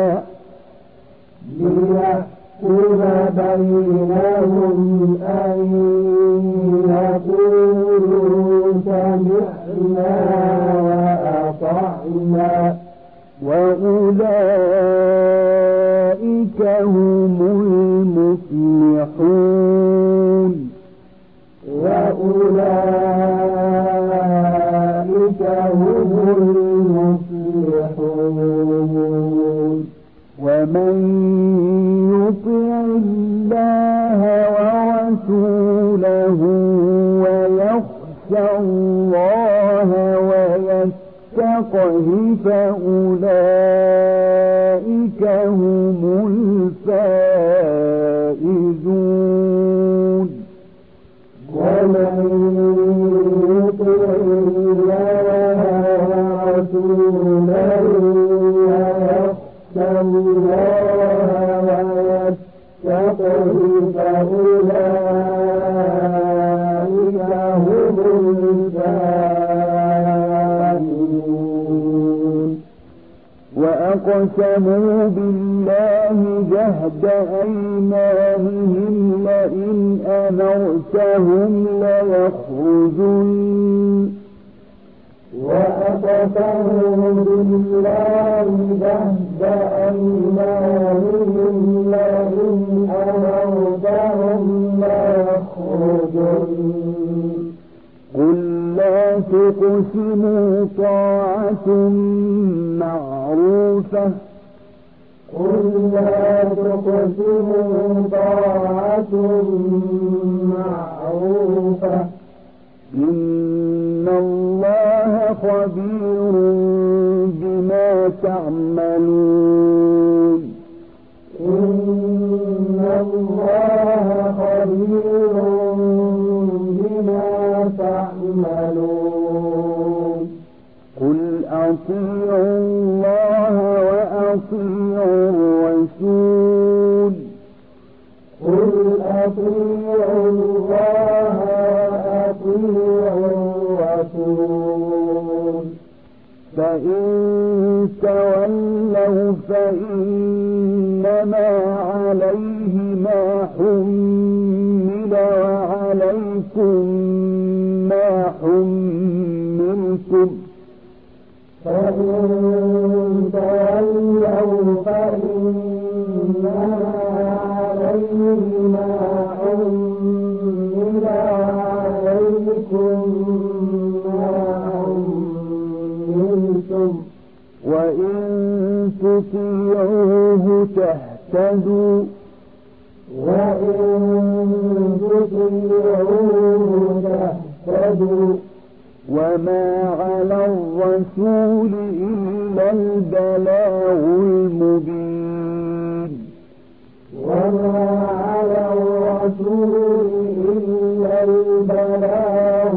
ليحكم بينهم أن يقولوا سمعنا وأطعنا وأولئك هم المفلحون وأولئك هم المفلحون ومن يطع الله ورسوله ويخشى الله ويتقه فأولئك هم الفائزون ومن يطع الله ورسوله ويخشى الله ويتقه فأولئك هم الفائزون وأقسموا بالله جهد أيمانهم لئن أمرتهم ليخرجن وأقسموا بالله جهد أيمانهم لئن أمرتهم ليخرجن قل لا تقسموا طاعة معروفة قل لا تقسموا طاعة معروفة إن الله خبير بما تعملون إن الله خبير بما تعملون قل أطيعوا الله وأطيعوا الرسول قل أطيعوا الله وأطيعوا الرسول فإن تولوا فإنما عليه ما حمل وعليكم ما حملتم فإن تولوا فإنما عليه ما حمل وعليكم ما حملتم وإن تطيعوه تهتدوا وإن تطيعوه تهتدوا وما على الرسول إلا البلاغ المبين وما على الرسول إلا البلاغ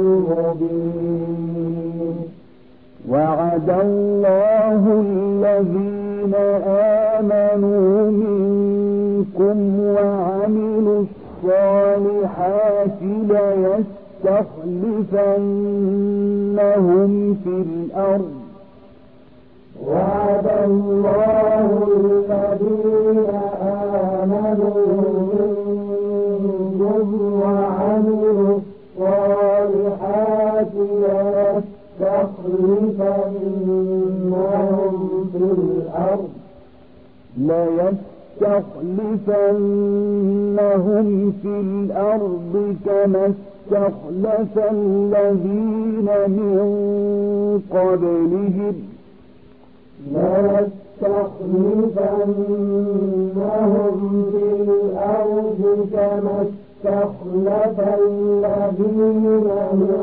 المبين وعد الله الذين آمنوا منكم وعملوا الصالحات ليستخلفنهم في الأرض وعد الله الذين آمنوا منكم وعملوا الصالحات ليستخلفنهم في الأرض ليستخلفنهم في الأرض كما استخلف الذين من قبلهم ليستخلفنهم في الأرض كما استخلف الذين من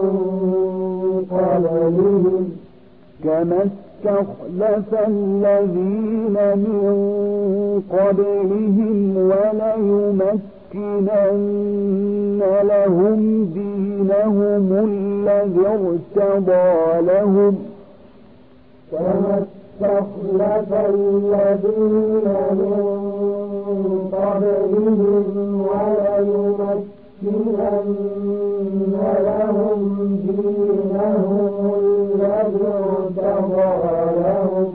قبلهم كما استخلف الذين من قبلهم وليمكنن لهم دينهم الذي ارتضى لهم كما استخلف الذين من قبلهم وليمكنن لهم دينهم الذي ارتضى لهم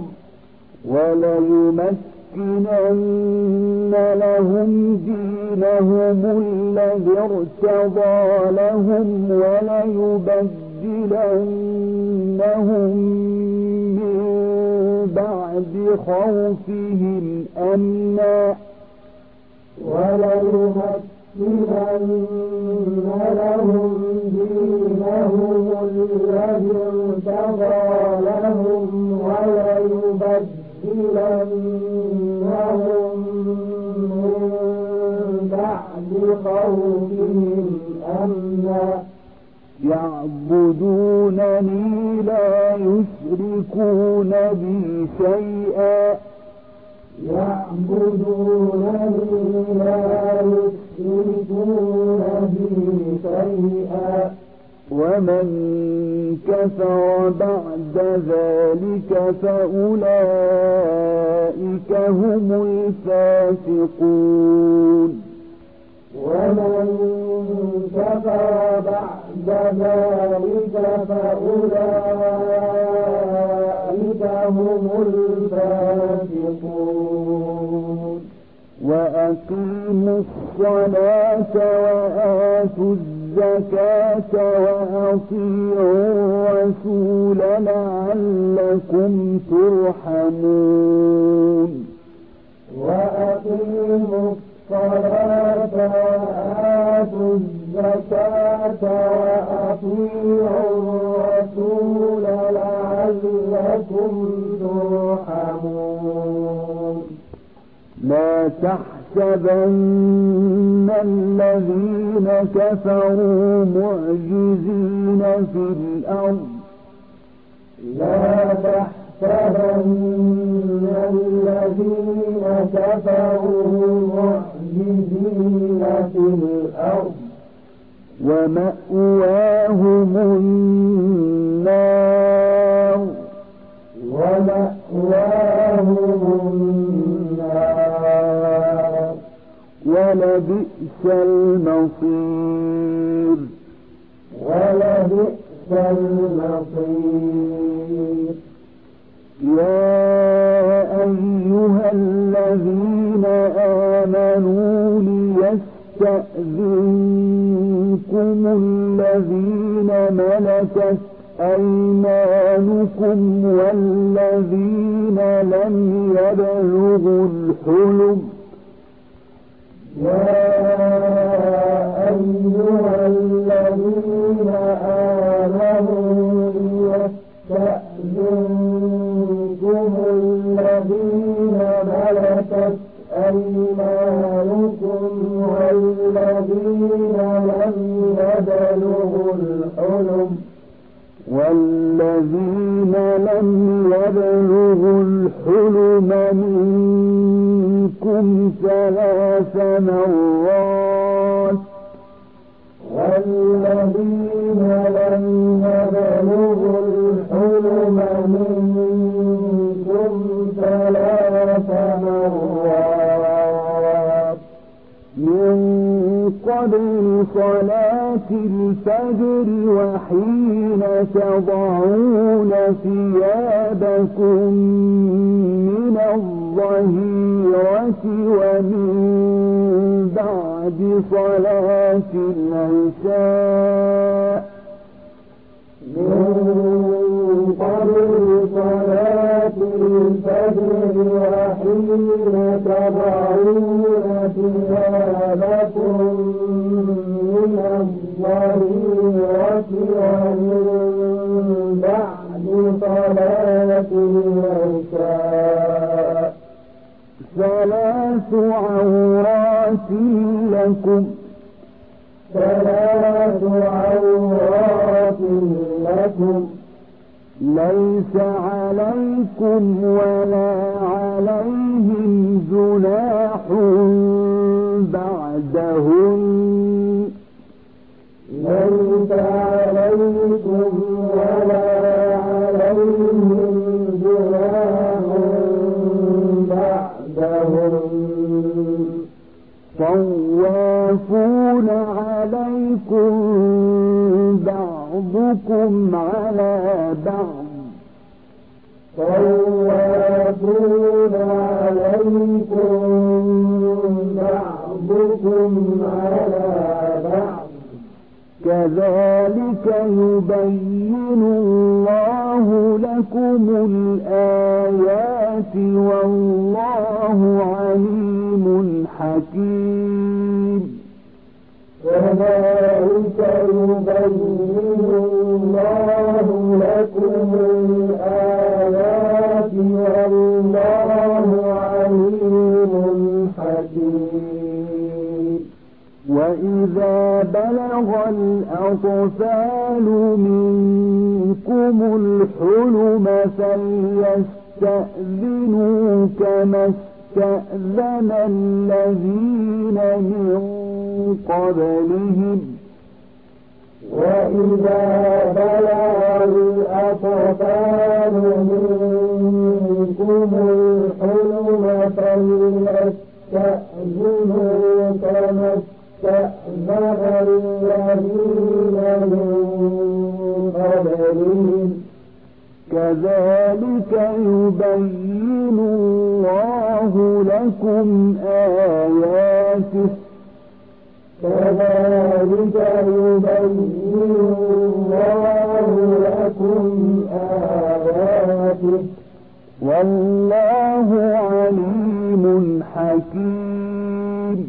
وليمكنن لهم دينهم الذي ارتضى لهم وليبدلنهم من بعد خوفهم أمنا وليمكنن لهم دينهم الذي ارتضى لهم وليبدلنهم من بعد خوفهم أمنا يعبدونني لا يشركون بي شيئا يعبدونني لا يشركون بي شيئا ومن كفر بعد ذلك فأولئك هم الفاسقون ومن كفر بعد ذلك فأولئك هم الفاسقون وأقيموا الصلاة وآتوا الزكاة وأطيعوا الرسول لعلكم ترحمون وأقيموا الصلاة وآتوا الزكاة وأطيعوا الرسول لعلكم ترحمون لا تحسبن الذين كفروا معجزين في الأرض لا تحسبن الذين كفروا معجزين في الأرض ومأواهم النار ومأواهم النار ولبئس المصير ولبئس المصير يا يستأذنكم الذين ملكت أيمانكم والذين لم يبلغوا الحلم يا أيها الذين آمنوا يستأذنكم الذين ملكت أيمانكم والذين لم يبلغوا الحلم والذين لم يبلغوا الحلم منكم ثلاث مرات والذين لم يبلغوا الحلم منكم ثلاث مرات من قبل صلاة الفجر وحين تضعون ثيابكم من الظهيرة ومن بعد صلاة العشاء من قبل صلاة الفجر وحين تضعون ثيابكم من الظهيرة ومن بعد صلاة العشاء ثلاث عورات لكم ثلاث عورات لكم ليس عليكم ولا عليهم جناح بعدهن ليس عليكم ولا عليهم جناح بعدهن طوافون عليكم بعضكم على بعض طوافون عليكم بعضكم على بعض كذلك يبين الله لكم الآيات والله عليم حكيم كذلك يبين الله لكم الآيات والله عليم حكيم وإذا بلغ الأطفال منكم الحلم فليستأذنوا كما استأذن الذين من قبلهم وإذا بلغ الأطفال منكم الحلم فليستأذنوا كما استأذن الذين من قبلهم كذلك يبين الله لكم آياته كذلك يبين الله لكم آياته والله عليم حكيم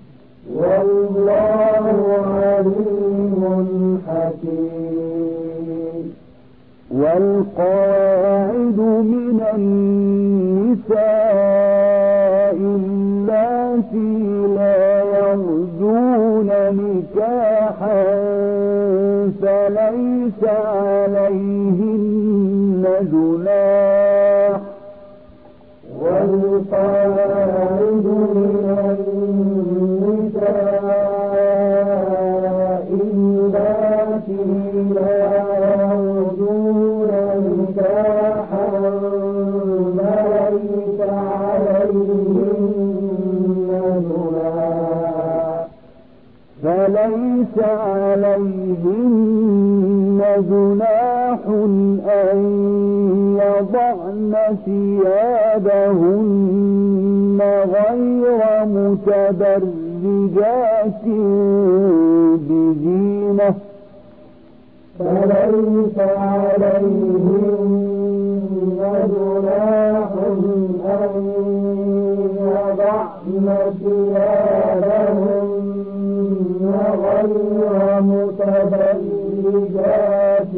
والله عليم حكيم والقواعد من النساء اللاتي لا يرجون نكاحا فليس عليهن جناح والقواعد من النساء اللاتي لا يرجون نكاحا فليس عليهن جناح فليس عليهن جناح أن يضعن ثيابهن غير متبرجات متبرجات بزينة فليس عليهم جناح أن يضعن ثيابهن غير متبرجات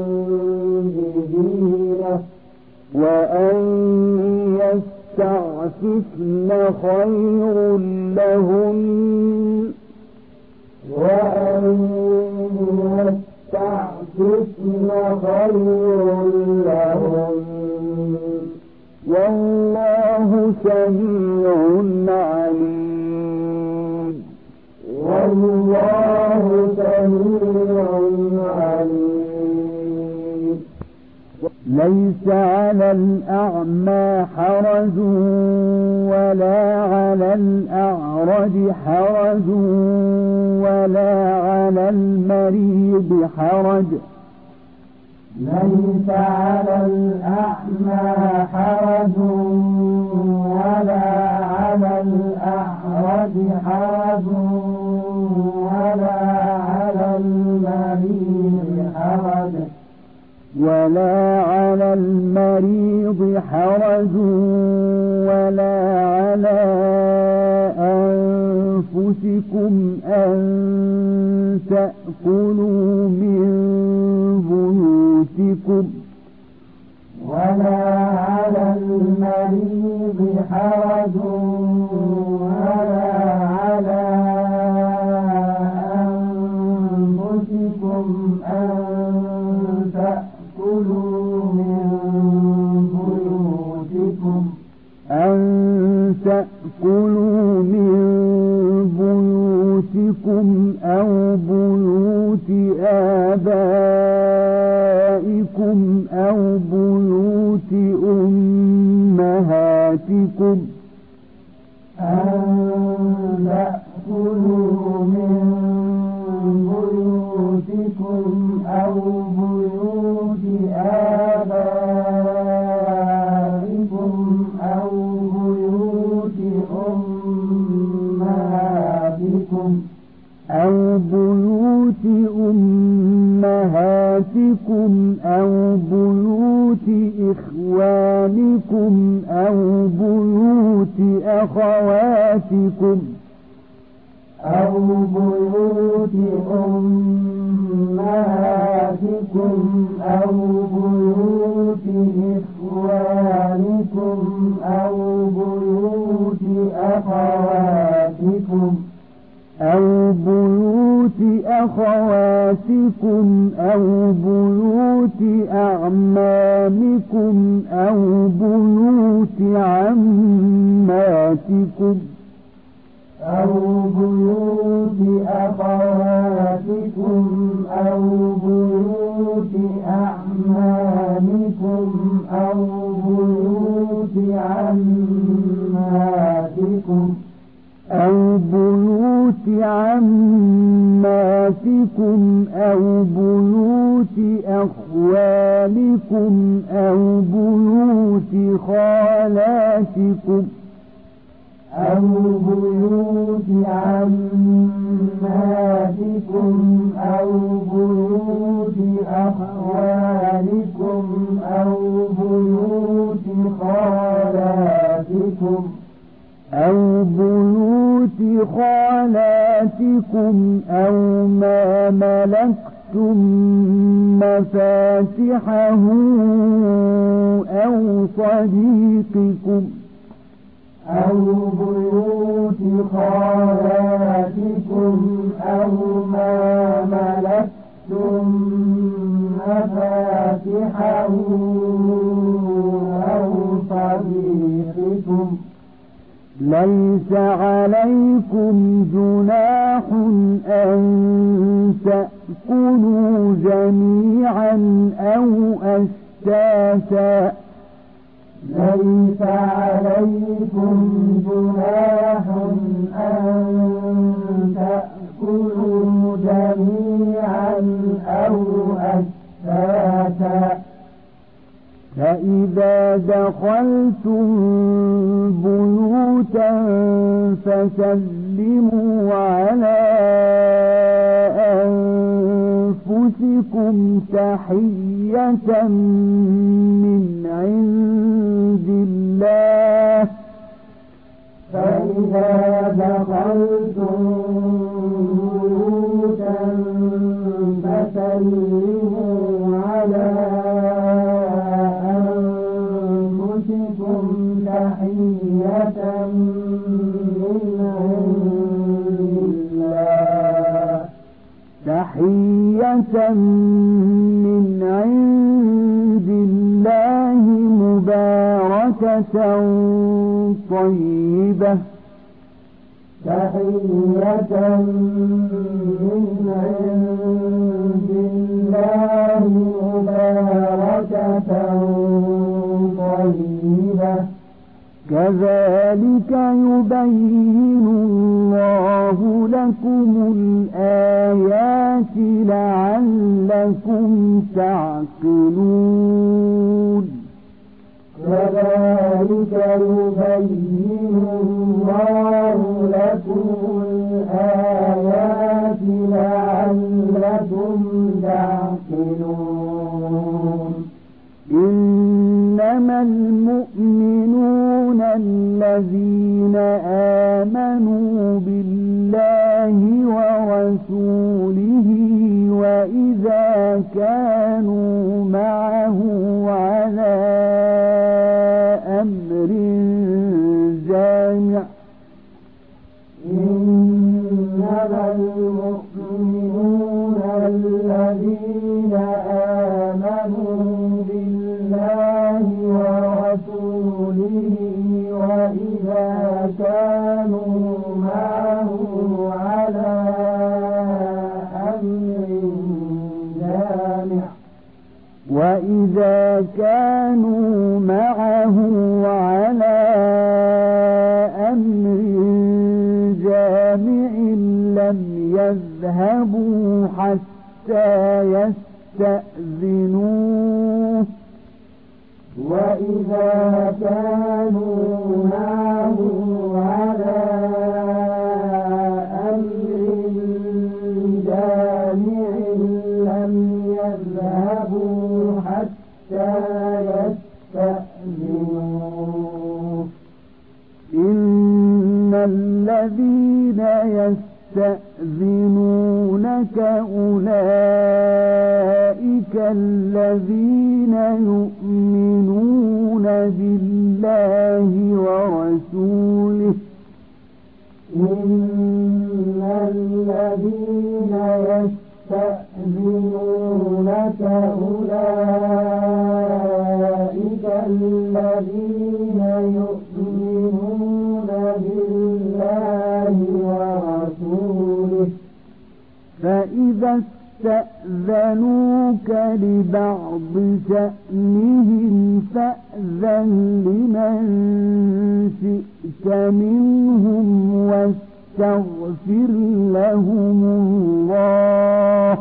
بزينة وأن يستعففن خير لهن وأن يستعففن خير لهن والله سميع عليم والله سميع عليم. ليس على الأعمى حرج ولا على الأعرج حرج ولا على المريض حرج ليس على الأعمى حرج ولا على الأعرج حرج ولا على المريض حرج ولا على المريض حرج ولا على أنفسكم أن تأكلوا من بيوتكم ولا على المريض حرج ولا على أنفسكم أن تأكلوا من بيوتكم أن تأكلوا من بيوتكم أو بيوت آبائكم أو بيوت أمهاتكم أن تأكلوا من بيوتكم أو بيوت آبائكم أو بيوت أمهاتكم أو بيوت أمهاتكم أو بيوت إخوانكم أو بيوت أخواتكم أو بيوت أمهاتكم أو بيوت إخوانكم أو بيوت أخواتكم أو بيوت أخواتكم أو بيوت أعمامكم أو بيوت عماتكم أو بيوت أخواتكم أو بيوت أعمامكم أو بيوت عماتكم أو بيوت عماتكم أو بيوت أخوالكم أو بيوت خالاتكم أو بيوت عماتكم أو بيوت أخوالكم أو بيوت خالاتكم أو بيوت خالاتكم أو ما ملكتم مفاتحه أو صديقكم أو بيوت خالاتكم أو ما ملكتم مفاتحه أو صديقكم ليس عليكم جناح أن تأكلوا جميعا أو أشتاتا ليس عليكم جناح أن تأكلوا جميعا أو أشتاتا فإذا دخلتم بيوتا فسلموا على أنفسكم تحية من عند الله فإذا دخلتم بيوتا فسلموا على أنفسكم تحية من عند الله تحية من عند الله مباركة طيبة تحية من عند الله مباركة طيبة كذلك يبين الله لكم الآيات لعلكم تعقلون كذلك يبين الله لكم الآيات لعلكم تعقلون إنما المؤمنون الذين آمنوا بالله ورسوله وإذا كانوا معه على أمر جامع إنما المؤمنون الذين آمنوا بالله ورسوله وإذا كانوا معه على أمر جامع وإذا كانوا معه على أمر جامع لم يذهبوا حتى يستأذنوه وإذا كانوا معه على أمر جامع لم يذهبوا حتى يستأذنوه إن الذين يستأذنونك أولئك الذين يؤمنون بالله ورسوله إن الذين يستأذنونك أولئك الذين يؤمنون بالله ورسوله فإذا استأذنوك لبعض شأنهم فأذن لمن شئت منهم واستغفر لهم الله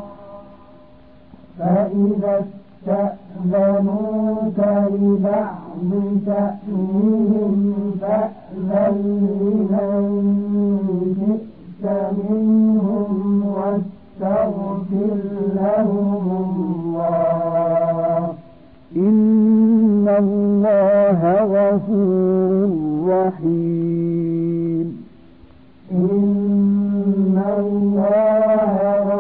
فإذا استأذنوك لبعض شأنهم فأذن لمن شئت منهم واستغفر لهم الله إن الله غفور رحيم إن الله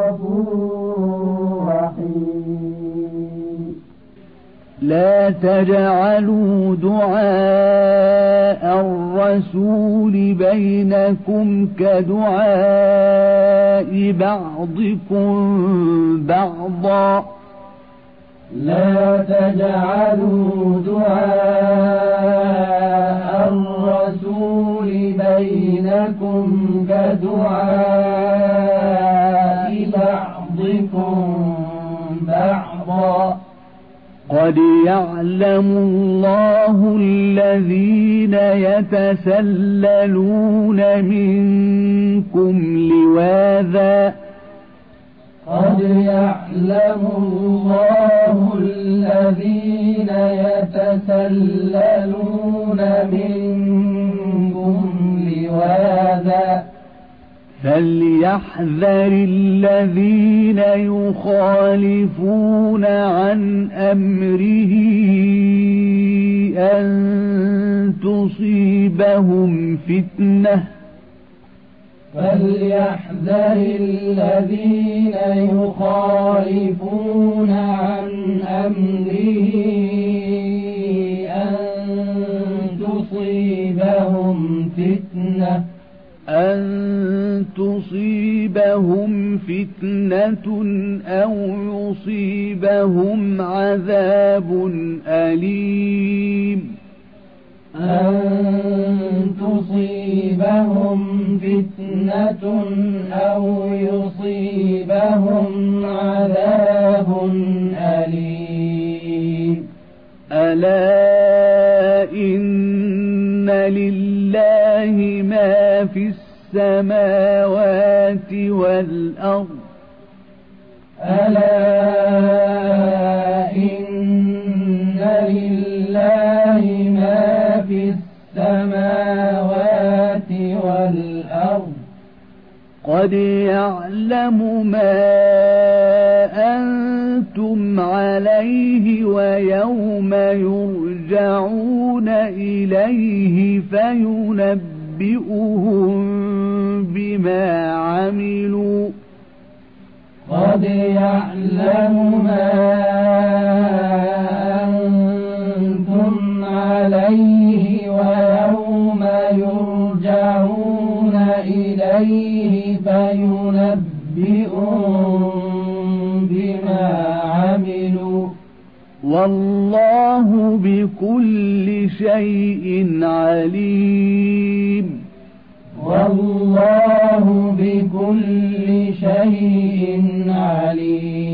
غفور رحيم لا تجعلوا دعاء الرسول بينكم كدعاء بعضكم بعضا لا تجعلوا دعاء الرسول بينكم كدعاء بعضكم بعضا قد يعلم الله الذين يتسللون منكم لواذا قد يعلم الله الذين يتسللون منكم لواذا فليحذر الذين يخالفون عن أمره أن تصيبهم فتنة فليحذر الذين يخالفون عن أمره أن تصيبهم فتنة أن تصيبهم فتنة أو يصيبهم عذاب أليم أن تصيبهم فتنة أو يصيبهم عذاب أليم ألا إن لله ما في السماوات والأرض ألا إن لله ما في السماوات والأرض قد يعلم ما أنتم عليه ويوم يرجعون إليه فينبئهم بما عملوا قد يعلم ما أنتم عليه ويوم يرجعون إليه فينبئهم بما عملوا والله بكل شيء عليم والله بكل شيء عليم